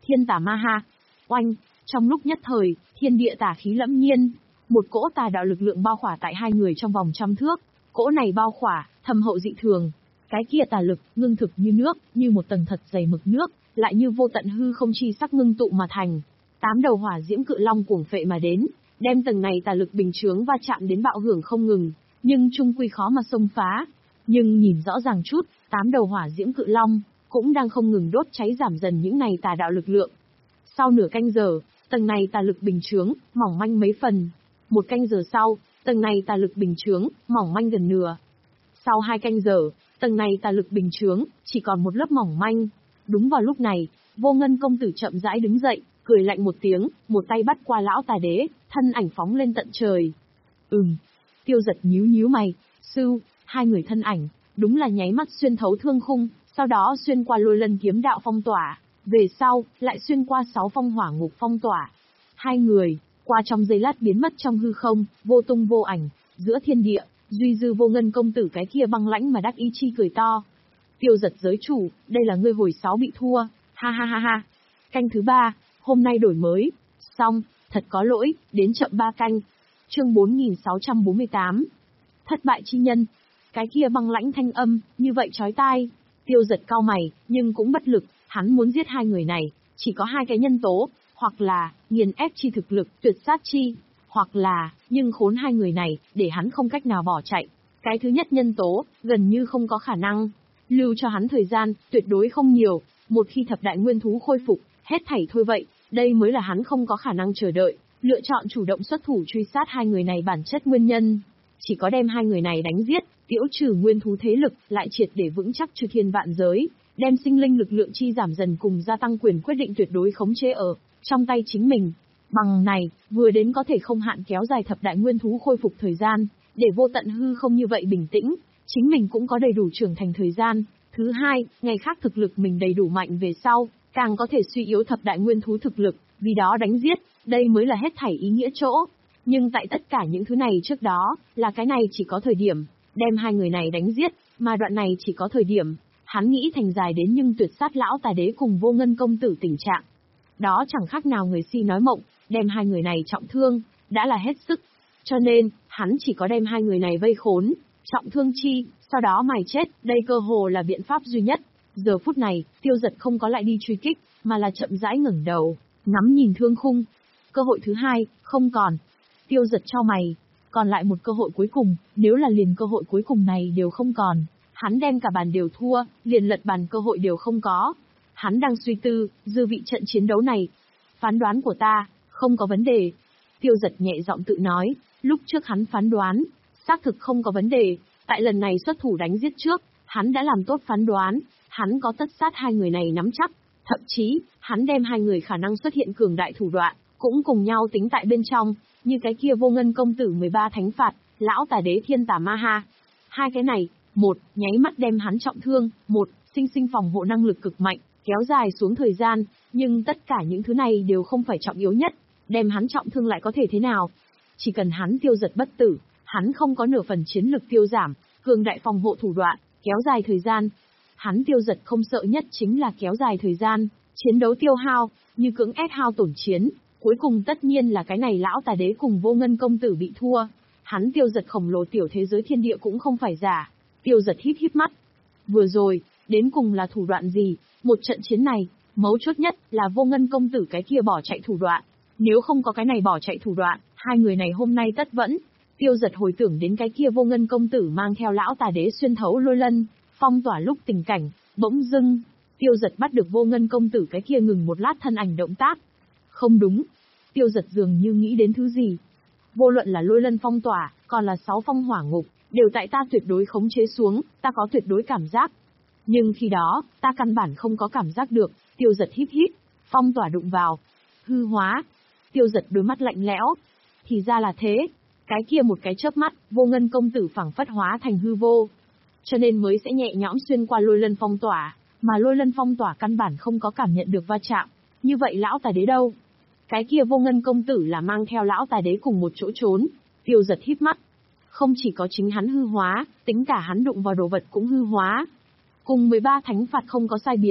Thiên Tà Ma Ha. Oanh, trong lúc nhất thời, thiên địa tà khí lẫm nhiên, một cỗ tà đạo lực lượng bao khỏa tại hai người trong vòng trăm thước. Cỗ này bao khỏa, thâm hậu dị thường. Cái kia tà lực, ngưng thực như nước, như một tầng thật dày mực nước, lại như vô tận hư không chi sắc ngưng tụ mà thành. Tám đầu hỏa diễm cự long cuồng phệ mà đến, đem tầng này tà lực bình chướng va chạm đến bạo hưởng không ngừng, nhưng chung quy khó mà xông phá. Nhưng nhìn rõ ràng chút, tám đầu hỏa diễm cự long cũng đang không ngừng đốt cháy giảm dần những này tà đạo lực lượng. Sau nửa canh giờ, tầng này tà lực bình chướng mỏng manh mấy phần. Một canh giờ sau, tầng này tà lực bình chướng mỏng manh gần nửa. Sau hai canh giờ, tầng này tà lực bình chướng chỉ còn một lớp mỏng manh. Đúng vào lúc này, Vô Ngân công tử chậm rãi đứng dậy, cười lạnh một tiếng, một tay bắt qua lão tà đế, thân ảnh phóng lên tận trời. Ừm. Tiêu Giật nhíu nhíu mày, sư, hai người thân ảnh, đúng là nháy mắt xuyên thấu thương khung, sau đó xuyên qua Lôi Lân kiếm đạo phong tỏa, về sau, lại xuyên qua sáu phong hỏa ngục phong tỏa. Hai người, qua trong giây lát biến mất trong hư không, vô tung vô ảnh, giữa thiên địa, duy dư Vô Ngân công tử cái kia băng lãnh mà đắc ý chi cười to. Tiêu Giật giới chủ, đây là ngươi hồi sáu bị thua, ha ha ha ha. Canh thứ ba, hôm nay đổi mới, xong, thật có lỗi, đến chậm ba canh. Chương bốn nghìn sáu trăm bốn mươi tám. Thất bại chi nhân. Cái kia băng lãnh thanh âm, như vậy chói tai. Tiêu Giật cau mày, nhưng cũng bất lực, hắn muốn giết hai người này, chỉ có hai cái nhân tố, hoặc là, nghiền ép chi thực lực, tuyệt sát chi, hoặc là, nhưng khốn hai người này, để hắn không cách nào bỏ chạy. Cái thứ nhất nhân tố, gần như không có khả năng. Lưu cho hắn thời gian, tuyệt đối không nhiều, một khi thập đại nguyên thú khôi phục, hết thảy thôi vậy, đây mới là hắn không có khả năng chờ đợi, lựa chọn chủ động xuất thủ truy sát hai người này bản chất nguyên nhân. Chỉ có đem hai người này đánh giết, tiễu trừ nguyên thú thế lực, lại triệt để vững chắc chư thiên vạn giới, đem sinh linh lực lượng chi giảm dần cùng gia tăng quyền quyết định tuyệt đối khống chế ở trong tay chính mình. Bằng này, vừa đến có thể không hạn kéo dài thập đại nguyên thú khôi phục thời gian, để vô tận hư không như vậy bình tĩnh, chính mình cũng có đầy đủ trưởng thành thời gian. Thứ hai, ngày khác thực lực mình đầy đủ mạnh về sau, càng có thể suy yếu thập đại nguyên thú thực lực, vì đó đánh giết, đây mới là hết thảy ý nghĩa chỗ. Nhưng tại tất cả những thứ này trước đó, là cái này chỉ có thời điểm, đem hai người này đánh giết, mà đoạn này chỉ có thời điểm, hắn nghĩ thành dài đến nhưng tuyệt sát lão tà đế cùng Vô Ngân công tử tình trạng. Đó chẳng khác nào người si nói mộng, đem hai người này trọng thương, đã là hết sức. Cho nên, hắn chỉ có đem hai người này vây khốn, trọng thương chi, sau đó mài chết, đây cơ hồ là biện pháp duy nhất. Giờ phút này, Tiêu Giật không có lại đi truy kích, mà là chậm rãi ngẩng đầu, ngắm nhìn thương khung. Cơ hội thứ hai, không còn. Tiêu Giật chau mày, còn lại một cơ hội cuối cùng, nếu là liền cơ hội cuối cùng này đều không còn, hắn đem cả bàn đều thua, liền lật bàn cơ hội đều không có. Hắn đang suy tư, dư vị trận chiến đấu này. Phán đoán của ta, không có vấn đề. Tiêu Giật nhẹ giọng tự nói, lúc trước hắn phán đoán, xác thực không có vấn đề, tại lần này xuất thủ đánh giết trước, hắn đã làm tốt phán đoán, hắn có tất sát hai người này nắm chắc, thậm chí, hắn đem hai người khả năng xuất hiện cường đại thủ đoạn, cũng cùng nhau tính tại bên trong, như cái kia Vô Ngân công tử mười ba thánh phạt, lão tà đế Thiên Tà Ma Ha. Hai cái này, một, nháy mắt đem hắn trọng thương, một, sinh sinh phòng hộ năng lực cực mạnh, kéo dài xuống thời gian, nhưng tất cả những thứ này đều không phải trọng yếu nhất, đem hắn trọng thương lại có thể thế nào? Chỉ cần hắn Tiêu Giật bất tử, hắn không có nửa phần chiến lực tiêu giảm, cường đại phòng hộ thủ đoạn, kéo dài thời gian. Hắn Tiêu Giật không sợ nhất chính là kéo dài thời gian, chiến đấu tiêu hao, như cưỡng ép hao tổn chiến, cuối cùng tất nhiên là cái này lão tà đế cùng Vô Ngân công tử bị thua. Hắn Tiêu Giật khổng lồ tiểu thế giới thiên địa cũng không phải giả. Tiêu Giật híp híp mắt. Vừa rồi, đến cùng là thủ đoạn gì? Một trận chiến này, mấu chốt nhất là Vô Ngân công tử cái kia bỏ chạy thủ đoạn. Nếu không có cái này bỏ chạy thủ đoạn, hai người này hôm nay tất vẫn. Tiêu Giật hồi tưởng đến cái kia Vô Ngân công tử mang theo lão tà đế xuyên thấu Lôi Lân, phong tỏa lúc tình cảnh, bỗng dưng, Tiêu Giật bắt được Vô Ngân công tử cái kia ngừng một lát thân ảnh động tác. Không đúng, Tiêu Giật dường như nghĩ đến thứ gì. Vô luận là Lôi Lân phong tỏa, còn là sáu phong hỏa ngục, đều tại ta tuyệt đối khống chế xuống, ta có tuyệt đối cảm giác. Nhưng khi đó, ta căn bản không có cảm giác được. Tiêu Giật híp híp, phong tỏa đụng vào, hư hóa. Tiêu Giật đôi mắt lạnh lẽo. Thì ra là thế, cái kia một cái chớp mắt, Vô Ngân công tử phảng phất hóa thành hư vô, cho nên mới sẽ nhẹ nhõm xuyên qua Lôi Lân phong tỏa, mà Lôi Lân phong tỏa căn bản không có cảm nhận được va chạm. Như vậy lão tà đế đâu? Cái kia Vô Ngân công tử là mang theo lão tà đế cùng một chỗ trốn. Tiêu Giật híp mắt. Không chỉ có chính hắn hư hóa, tính cả hắn đụng vào đồ vật cũng hư hóa. Cùng mười ba thánh phạt không có sai biệt.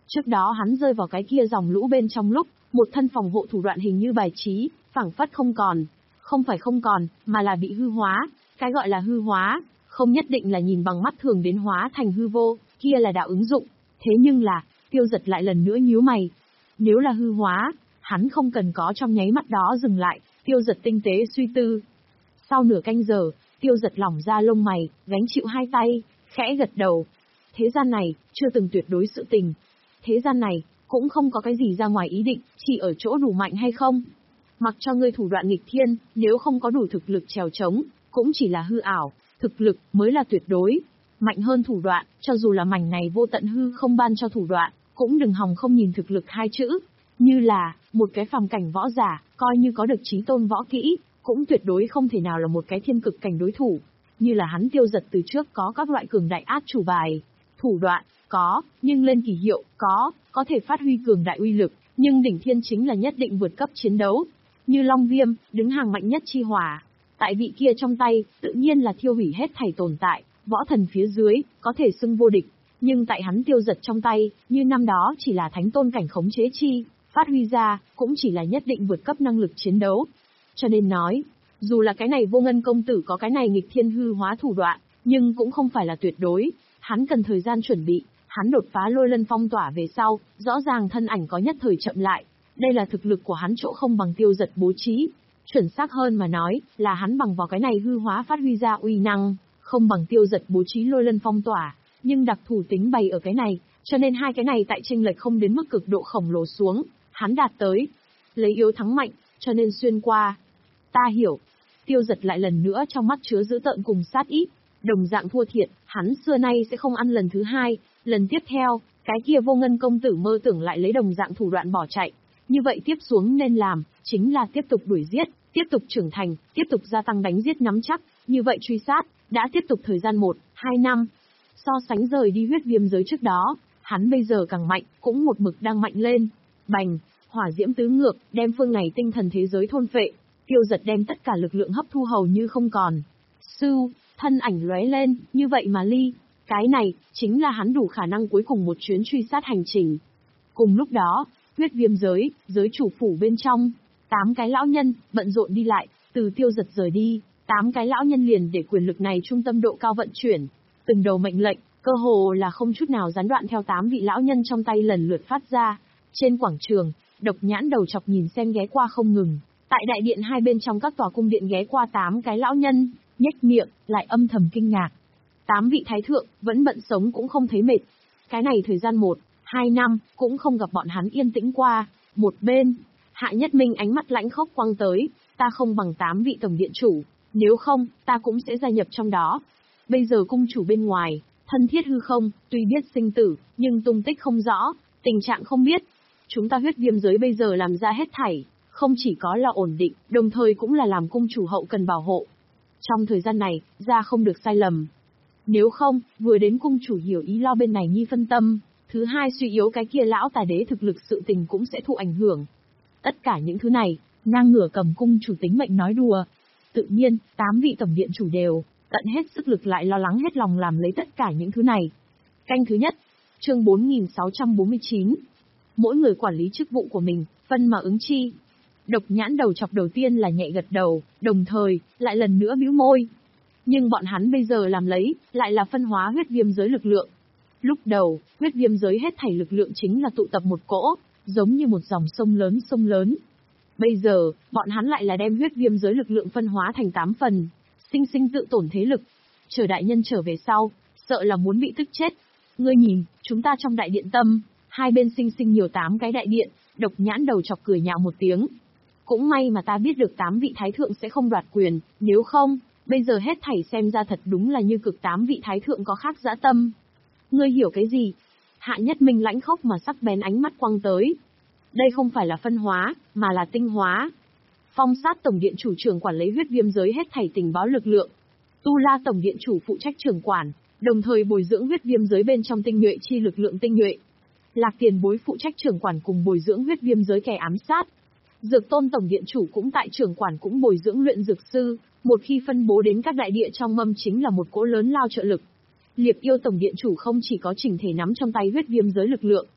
Trước đó hắn rơi vào cái kia dòng lũ bên trong lúc, một thân phòng hộ thủ đoạn hình như bài trí, phảng phất không còn. Không phải không còn, mà là bị hư hóa. Cái gọi là hư hóa, không nhất định là nhìn bằng mắt thường đến hóa thành hư vô, kia là đạo ứng dụng. Thế nhưng là, Tiêu Giật lại lần nữa nhíu mày. Nếu là hư hóa, hắn không cần có trong nháy mắt đó dừng lại, Tiêu Giật tinh tế suy tư. Sau nửa canh giờ, Tiêu Giật lỏng ra lông mày, gánh chịu hai tay, khẽ gật đầu. Thế gian này, chưa từng tuyệt đối sự tình. Thế gian này, cũng không có cái gì ra ngoài ý định, chỉ ở chỗ đủ mạnh hay không. Mặc cho ngươi thủ đoạn nghịch thiên, nếu không có đủ thực lực trèo trống, cũng chỉ là hư ảo, thực lực mới là tuyệt đối. Mạnh hơn thủ đoạn, cho dù là mảnh này vô tận hư không ban cho thủ đoạn, cũng đừng hòng không nhìn thực lực hai chữ. Như là, một cái phàm cảnh võ giả, coi như có được chí tôn võ kỹ, cũng tuyệt đối không thể nào là một cái thiên cực cảnh đối thủ. Như là hắn Tiêu Giật từ trước có các loại cường đại át chủ bài. Thủ đoạn, có, nhưng lên kỳ hiệu, có, có thể phát huy cường đại uy lực, nhưng đỉnh thiên chính là nhất định vượt cấp chiến đấu. Như Long Viêm, đứng hàng mạnh nhất chi hỏa. Tại vị kia trong tay, tự nhiên là thiêu hủy hết thảy tồn tại, võ thần phía dưới, có thể xưng vô địch. Nhưng tại hắn Tiêu Giật trong tay, như năm đó chỉ là thánh tôn cảnh khống chế chi, phát huy ra, cũng chỉ là nhất định vượt cấp năng lực chiến đấu. Cho nên nói, dù là cái này Vô Ngân công tử có cái này nghịch thiên hư hóa thủ đoạn, nhưng cũng không phải là tuyệt đối, hắn cần thời gian chuẩn bị, hắn đột phá lôi lân phong tỏa về sau, rõ ràng thân ảnh có nhất thời chậm lại, đây là thực lực của hắn chỗ không bằng Tiêu Giật bố trí. Chuẩn xác hơn mà nói, là hắn bằng vào cái này hư hóa phát huy ra uy năng, không bằng Tiêu Giật bố trí lôi lân phong tỏa, nhưng đặc thù tính bày ở cái này, cho nên hai cái này tại chênh lệch không đến mức cực độ khổng lồ xuống, hắn đạt tới, lấy yếu thắng mạnh, cho nên xuyên qua. Ta hiểu. Tiêu Giật lại lần nữa trong mắt chứa dữ tợn cùng sát ý, đồng dạng thua thiệt, hắn xưa nay sẽ không ăn lần thứ hai, lần tiếp theo, cái kia Vô Ngân công tử mơ tưởng lại lấy đồng dạng thủ đoạn bỏ chạy. Như vậy tiếp xuống nên làm, chính là tiếp tục đuổi giết, tiếp tục trưởng thành, tiếp tục gia tăng đánh giết nắm chắc, như vậy truy sát, đã tiếp tục thời gian một, hai năm. So sánh rời đi huyết viêm giới trước đó, hắn bây giờ càng mạnh, cũng một mực đang mạnh lên. Bành, hỏa diễm tứ ngược, đem phương này tinh thần thế giới thôn phệ. Tiêu Giật đem tất cả lực lượng hấp thu hầu như không còn. Sưu, thân ảnh lóe lên, như vậy mà ly. Cái này, chính là hắn đủ khả năng cuối cùng một chuyến truy sát hành trình. Cùng lúc đó, huyết viêm giới, giới chủ phủ bên trong, tám cái lão nhân, bận rộn đi lại, từ Tiêu Giật rời đi, tám cái lão nhân liền để quyền lực này trung tâm độ cao vận chuyển. Từng đầu mệnh lệnh, cơ hồ là không chút nào gián đoạn theo tám vị lão nhân trong tay lần lượt phát ra. Trên quảng trường, Độc Nhãn đầu chọc nhìn xem ghé qua không ngừng. Tại đại điện hai bên trong các tòa cung điện ghé qua tám cái lão nhân, nhếch miệng, lại âm thầm kinh ngạc. Tám vị thái thượng, vẫn bận sống cũng không thấy mệt. Cái này thời gian một, hai năm, cũng không gặp bọn hắn yên tĩnh qua. Một bên, Hạ Nhất Minh ánh mắt lãnh khốc quăng tới, ta không bằng tám vị tổng điện chủ, nếu không, ta cũng sẽ gia nhập trong đó. Bây giờ cung chủ bên ngoài, thân thiết hư không, tuy biết sinh tử, nhưng tung tích không rõ, tình trạng không biết. Chúng ta huyết viêm giới bây giờ làm ra hết thảy, không chỉ có là ổn định, đồng thời cũng là làm cung chủ hậu cần bảo hộ. Trong thời gian này, ra không được sai lầm. Nếu không, vừa đến cung chủ hiểu ý lo bên này nhi phân tâm, thứ hai suy yếu cái kia lão tà đế thực lực sự tình cũng sẽ thụ ảnh hưởng. Tất cả những thứ này, ngang ngửa cầm cung chủ tính mệnh nói đùa. Tự nhiên, tám vị tổng điện chủ đều, tận hết sức lực lại lo lắng hết lòng làm lấy tất cả những thứ này. Canh thứ nhất, chương bốn nghìn sáu trăm bốn mươi chín. Mỗi người quản lý chức vụ của mình, phân mà ứng chi. Độc Nhãn đầu chọc đầu tiên là nhẹ gật đầu, đồng thời, lại lần nữa bĩu môi. Nhưng bọn hắn bây giờ làm lấy, lại là phân hóa huyết viêm giới lực lượng. Lúc đầu, huyết viêm giới hết thảy lực lượng chính là tụ tập một cỗ, giống như một dòng sông lớn sông lớn. Bây giờ, bọn hắn lại là đem huyết viêm giới lực lượng phân hóa thành tám phần, sinh sinh tự tổn thế lực. Chờ đại nhân trở về sau, sợ là muốn bị tức chết. Ngươi nhìn, chúng ta trong đại điện tâm, hai bên sinh sinh nhiều tám cái đại điện, Độc Nhãn đầu chọc cười nhạo một tiếng. Cũng may mà ta biết được tám vị thái thượng sẽ không đoạt quyền, nếu không, bây giờ hết thảy xem ra thật đúng là như cực tám vị thái thượng có khác dã tâm. Ngươi hiểu cái gì? Hạ Nhất Minh lãnh khốc mà sắc bén ánh mắt quăng tới. Đây không phải là phân hóa, mà là tinh hóa. Phong Sát tổng điện chủ trưởng quản lấy huyết viêm giới hết thảy tình báo lực lượng. Tu La tổng điện chủ phụ trách trưởng quản, đồng thời bồi dưỡng huyết viêm giới bên trong tinh nhuệ chi lực lượng tinh nhuệ. Lạc Tiền Bối phụ trách trưởng quản cùng bồi dưỡng huyết viêm giới kẻ ám sát. Dược Tôn tổng điện chủ cũng tại trưởng quản cũng bồi dưỡng luyện dược sư, một khi phân bố đến các đại địa trong mâm chính là một cỗ lớn lao trợ lực. Liệp Yêu tổng điện chủ không chỉ có chỉnh thể nắm trong tay huyết viêm giới lực lượng,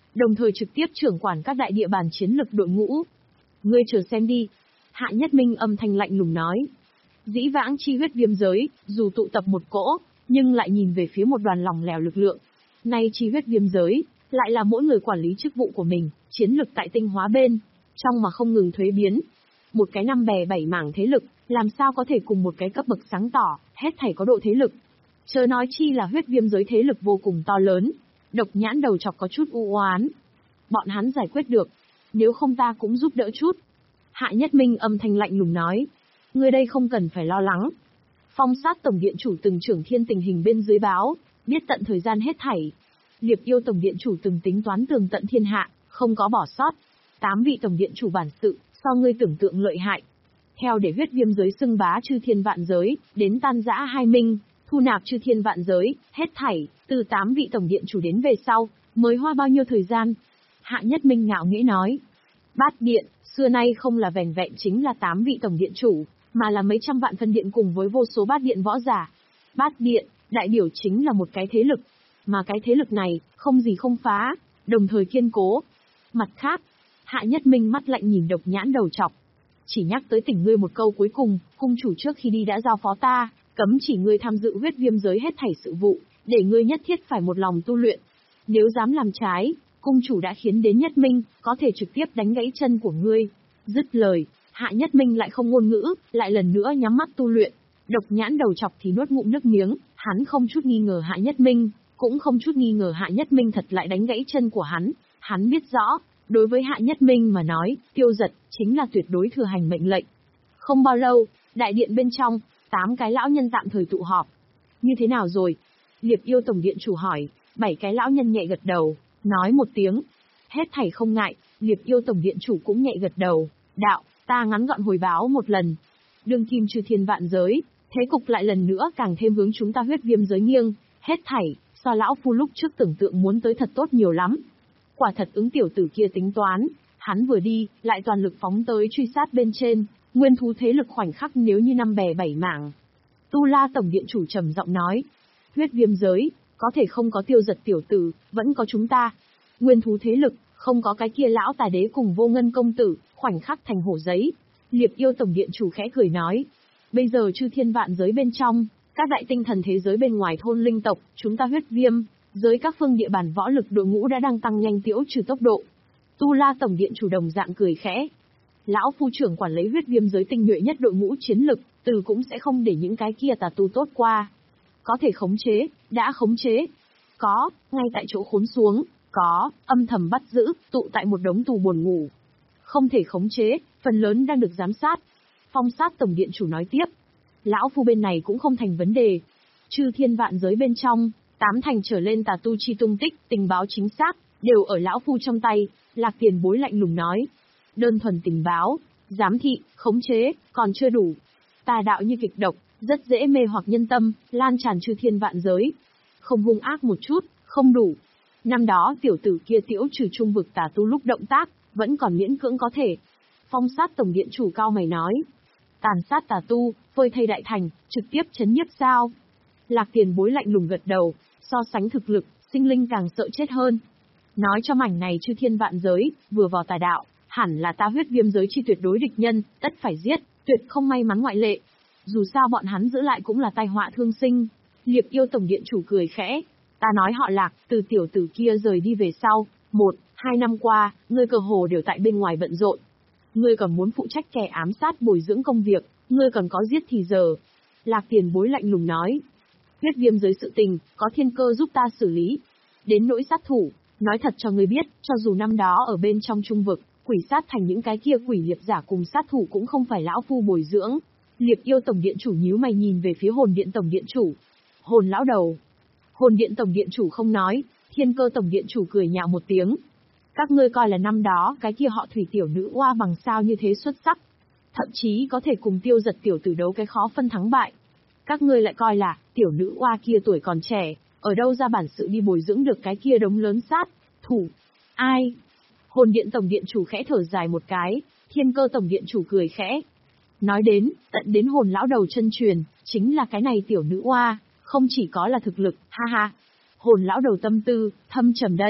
đồng thời trực tiếp trưởng quản các đại địa bàn chiến lực đội ngũ. Ngươi chờ xem đi. Hạ Nhất Minh âm thanh lạnh lùng nói. Dĩ vãng chi huyết viêm giới, dù tụ tập một cỗ, nhưng lại nhìn về phía một đoàn lỏng lẻo lực lượng. Nay chi huyết viêm giới, lại là mỗi người quản lý chức vụ của mình, chiến lực tại tinh hóa bên, trong mà không ngừng thuế biến. Một cái năm bè bảy mảng thế lực, làm sao có thể cùng một cái cấp bậc sáng tỏ, hết thảy có độ thế lực. Chớ nói chi là huyết viêm giới thế lực vô cùng to lớn. Độc Nhãn đầu chọc có chút u oán. Bọn hắn giải quyết được, nếu không ta cũng giúp đỡ chút. Hạ Nhất Minh âm thanh lạnh lùng nói. Ngươi đây không cần phải lo lắng. Phong Sát Tổng Điện Chủ từng trưởng thiên tình hình bên dưới báo, biết tận thời gian hết thảy. Liệp Yêu Tổng Điện Chủ từng tính toán tường tận thiên hạ, không có bỏ sót. Tám vị Tổng Điện Chủ bản sự, so ngươi tưởng tượng lợi hại. Theo để huyết viêm giới xưng bá chư thiên vạn giới, đến tan rã hai minh, thu nạp chư thiên vạn giới, hết thảy, từ tám vị Tổng Điện Chủ đến về sau, mới hoa bao nhiêu thời gian? Hạ Nhất Minh ngạo nghễ nói. Bát Điện, xưa nay không là vẻn vẹn chính là tám vị Tổng Điện Chủ, mà là mấy trăm vạn phân điện cùng với vô số bát điện võ giả. Bát Điện, đại biểu chính là một cái thế lực, mà cái thế lực này, không gì không phá, đồng thời kiên cố. Mặt khác, Hạ Nhất Minh mắt lạnh nhìn Độc Nhãn đầu chọc. Chỉ nhắc tới tỉnh ngươi một câu cuối cùng, cung chủ trước khi đi đã giao phó ta, cấm chỉ ngươi tham dự huyết viêm giới hết thảy sự vụ, để ngươi nhất thiết phải một lòng tu luyện. Nếu dám làm trái, cung chủ đã khiến đến Nhất Minh, có thể trực tiếp đánh gãy chân của ngươi. Dứt lời, Hạ Nhất Minh lại không ngôn ngữ, lại lần nữa nhắm mắt tu luyện. Độc Nhãn đầu chọc thì nuốt ngụm nước miếng, hắn không chút nghi ngờ Hạ Nhất Minh, cũng không chút nghi ngờ Hạ Nhất Minh thật lại đánh gãy chân của hắn. Hắn biết rõ, đối với Hạ Nhất Minh mà nói, tiêu giật, chính là tuyệt đối thừa hành mệnh lệnh. Không bao lâu, đại điện bên trong, tám cái lão nhân tạm thời tụ họp. Như thế nào rồi? Liệp Yêu Tổng Điện Chủ hỏi, bảy cái lão nhân nhẹ gật đầu, nói một tiếng. Hết thảy không ngại, Liệp Yêu Tổng Điện Chủ cũng nhẹ gật đầu, đạo, ta ngắn gọn hồi báo một lần. Đương kim chư thiên vạn giới, thế cục lại lần nữa càng thêm hướng chúng ta huyết viêm giới nghiêng, hết thảy, so lão phu lúc trước tưởng tượng muốn tới thật tốt nhiều lắm. Quả thật ứng tiểu tử kia tính toán, hắn vừa đi, lại toàn lực phóng tới truy sát bên trên, nguyên thú thế lực khoảnh khắc nếu như năm bè bảy mảng. Tu La Tổng Điện Chủ trầm giọng nói, huyết viêm giới, có thể không có tiêu giật tiểu tử, vẫn có chúng ta. Nguyên thú thế lực, không có cái kia lão tài đế cùng Vô Ngân công tử, khoảnh khắc thành hổ giấy. Liệp Yêu Tổng Điện Chủ khẽ cười nói, bây giờ chư thiên vạn giới bên trong, các đại tinh thần thế giới bên ngoài thôn linh tộc, chúng ta huyết viêm giới các phương địa bàn võ lực đội ngũ đã đang tăng nhanh tiễu trừ tốc độ. Tu La Tổng Điện Chủ đồng dạng cười khẽ. Lão phu trưởng quản lấy huyết viêm giới tinh nhuệ nhất đội ngũ chiến lực, từ cũng sẽ không để những cái kia tà tu tốt qua. Có thể khống chế, đã khống chế. Có, ngay tại chỗ khốn xuống, có, âm thầm bắt giữ, tụ tại một đống tù buồn ngủ. Không thể khống chế, phần lớn đang được giám sát. Phong Sát Tổng Điện Chủ nói tiếp. Lão phu bên này cũng không thành vấn đề. Chư thiên vạn giới bên trong, tám thành trở lên tà tu chi tung tích, tình báo chính xác, đều ở lão phu trong tay, Lạc Tiền Bối lạnh lùng nói. Đơn thuần tình báo, giám thị, khống chế, còn chưa đủ. Tà đạo như kịch độc, rất dễ mê hoặc nhân tâm, lan tràn chư thiên vạn giới. Không hung ác một chút, không đủ. Năm đó tiểu tử kia tiễu trừ trung vực tà tu lúc động tác, vẫn còn miễn cưỡng có thể. Phong Sát Tổng Điện Chủ cao mày nói. Tàn sát tà tu, phơi thây đại thành, trực tiếp chấn nhiếp sao? Lạc Tiền Bối lạnh lùng gật đầu, so sánh thực lực, sinh linh càng sợ chết hơn. Nói cho mảnh này chư thiên vạn giới, vừa vào tà đạo, hẳn là ta huyết viêm giới chi tuyệt đối địch nhân, tất phải giết, tuyệt không may mắn ngoại lệ. Dù sao bọn hắn giữ lại cũng là tai họa thương sinh. Liệp Yêu Tổng Điện Chủ cười khẽ. Ta nói họ Lạc, từ tiểu tử kia rời đi về sau, một, hai năm qua, ngươi cơ hồ đều tại bên ngoài bận rộn. Ngươi còn muốn phụ trách kẻ ám sát bồi dưỡng công việc, ngươi còn có giết thì giờ. Lạc Tiền Bối lạnh lùng nói. Huyết viêm giới sự tình, có thiên cơ giúp ta xử lý. Đến nỗi sát thủ, nói thật cho ngươi biết, cho dù năm đó ở bên trong trung vực, quỷ sát thành những cái kia quỷ liệp giả cùng sát thủ cũng không phải lão phu bồi dưỡng. Liệp Yêu Tổng Điện Chủ nhíu mày nhìn về phía Hồn Điện Tổng Điện Chủ. Hồn lão đầu. Hồn Điện Tổng Điện Chủ không nói, Thiên Cơ Tổng Điện Chủ cười nhạo một tiếng. Các ngươi coi là năm đó cái kia họ Thủy tiểu nữ oa bằng sao như thế xuất sắc, thậm chí có thể cùng tiêu giật tiểu tử đấu cái khó phân thắng bại. Các ngươi lại coi là tiểu nữ oa kia tuổi còn trẻ, ở đâu ra bản sự đi bồi dưỡng được cái kia đống lớn sát thủ? Ai? Hồn Điện Tổng Điện Chủ khẽ thở dài một cái, Thiên Cơ Tổng Điện Chủ cười khẽ. Nói đến, tận đến hồn lão đầu chân truyền, chính là cái này tiểu nữ oa, không chỉ có là thực lực, ha ha. Hồn lão đầu tâm tư, thâm trầm đây.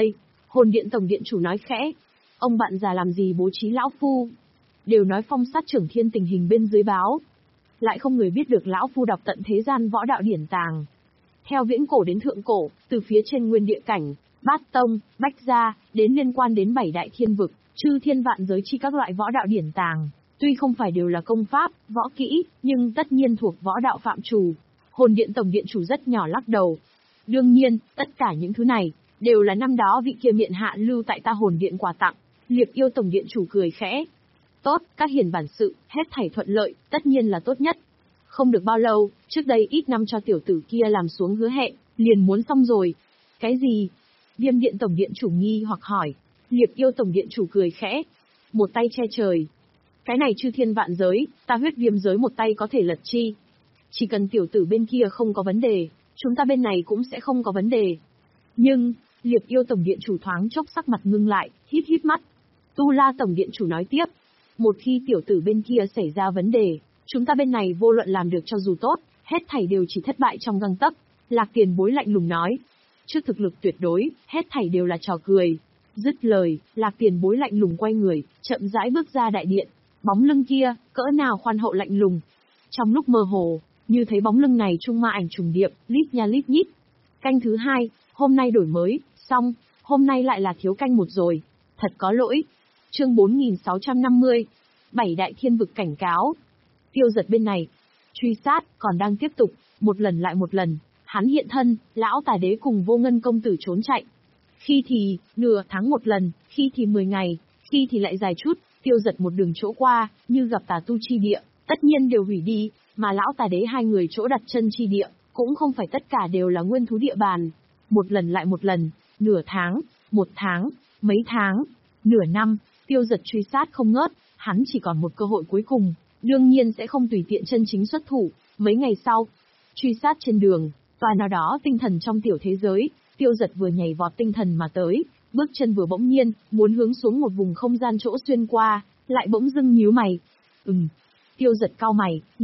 Hồn điện tổng điện chủ nói khẽ. Ông bạn già làm gì bố trí lão phu? Đều nói phong sát trưởng thiên tình hình bên dưới báo. Lại không người biết được lão phu đọc tận thế gian võ đạo điển tàng. Theo viễn cổ đến thượng cổ, từ phía trên nguyên địa cảnh, bát tông, bách gia, đến liên quan đến bảy đại thiên vực, chư thiên vạn giới chi các loại võ đạo điển tàng. Tuy không phải đều là công pháp, võ kỹ, nhưng tất nhiên thuộc võ đạo phạm trù. Hồn điện tổng điện chủ rất nhỏ lắc đầu. Đương nhiên, tất cả những thứ này, đều là năm đó vị kia miện hạ lưu tại ta hồn điện quà tặng. Liệp yêu tổng điện chủ cười khẽ. Tốt, các hiền bản sự, hết thảy thuận lợi, tất nhiên là tốt nhất. Không được bao lâu, trước đây ít năm cho tiểu tử kia làm xuống hứa hẹn, liền muốn xong rồi. Cái gì? Viêm điện tổng điện chủ nghi hoặc hỏi. Liệp yêu tổng điện chủ cười khẽ. Một tay che trời. Cái này chư thiên vạn giới, ta huyết viêm giới một tay có thể lật chi. Chỉ cần tiểu tử bên kia không có vấn đề, chúng ta bên này cũng sẽ không có vấn đề. Nhưng, Liệp yêu tổng điện chủ thoáng chốc sắc mặt ngưng lại, híp híp mắt. Tu La tổng điện chủ nói tiếp. Một khi tiểu tử bên kia xảy ra vấn đề, chúng ta bên này vô luận làm được cho dù tốt, hết thảy đều chỉ thất bại trong gang tấc. Lạc Tiền Bối lạnh lùng nói. Trước thực lực tuyệt đối, hết thảy đều là trò cười. Dứt lời, Lạc Tiền Bối lạnh lùng quay người, chậm rãi bước ra đại điện. Bóng lưng kia, cỡ nào khoan hậu lạnh lùng. Trong lúc mơ hồ, như thấy bóng lưng này trung ma ảnh trùng điệp, lít nha lít nhít. Canh thứ hai, hôm nay đổi mới, xong, hôm nay lại là thiếu canh một rồi. Thật có lỗi. Chương bốn nghìn sáu trăm năm mươi. Bảy đại thiên vực cảnh cáo. Tiêu Giật bên này, truy sát còn đang tiếp tục, một lần lại một lần, hắn hiện thân, lão tà đế cùng Vô Ngân công tử trốn chạy. Khi thì, nửa tháng một lần, khi thì mười ngày, khi thì lại dài chút, Tiêu Giật một đường chỗ qua, như gặp tà tu chi địa, tất nhiên đều hủy đi, mà lão tà đế hai người chỗ đặt chân chi địa, cũng không phải tất cả đều là nguyên thú địa bàn. Một lần lại một lần, nửa tháng, một tháng, mấy tháng, nửa năm, Tiêu Giật truy sát không ngớt, hắn chỉ còn một cơ hội cuối cùng, đương nhiên sẽ không tùy tiện chân chính xuất thủ. Mấy ngày sau, truy sát trên đường, tòa nào đó tinh thần trong tiểu thế giới, Tiêu Giật vừa nhảy vọt tinh thần mà tới, bước chân vừa bỗng nhiên, muốn hướng xuống một vùng không gian chỗ xuyên qua, lại bỗng dưng nhíu mày. Ừm, Tiêu Giật cau mày,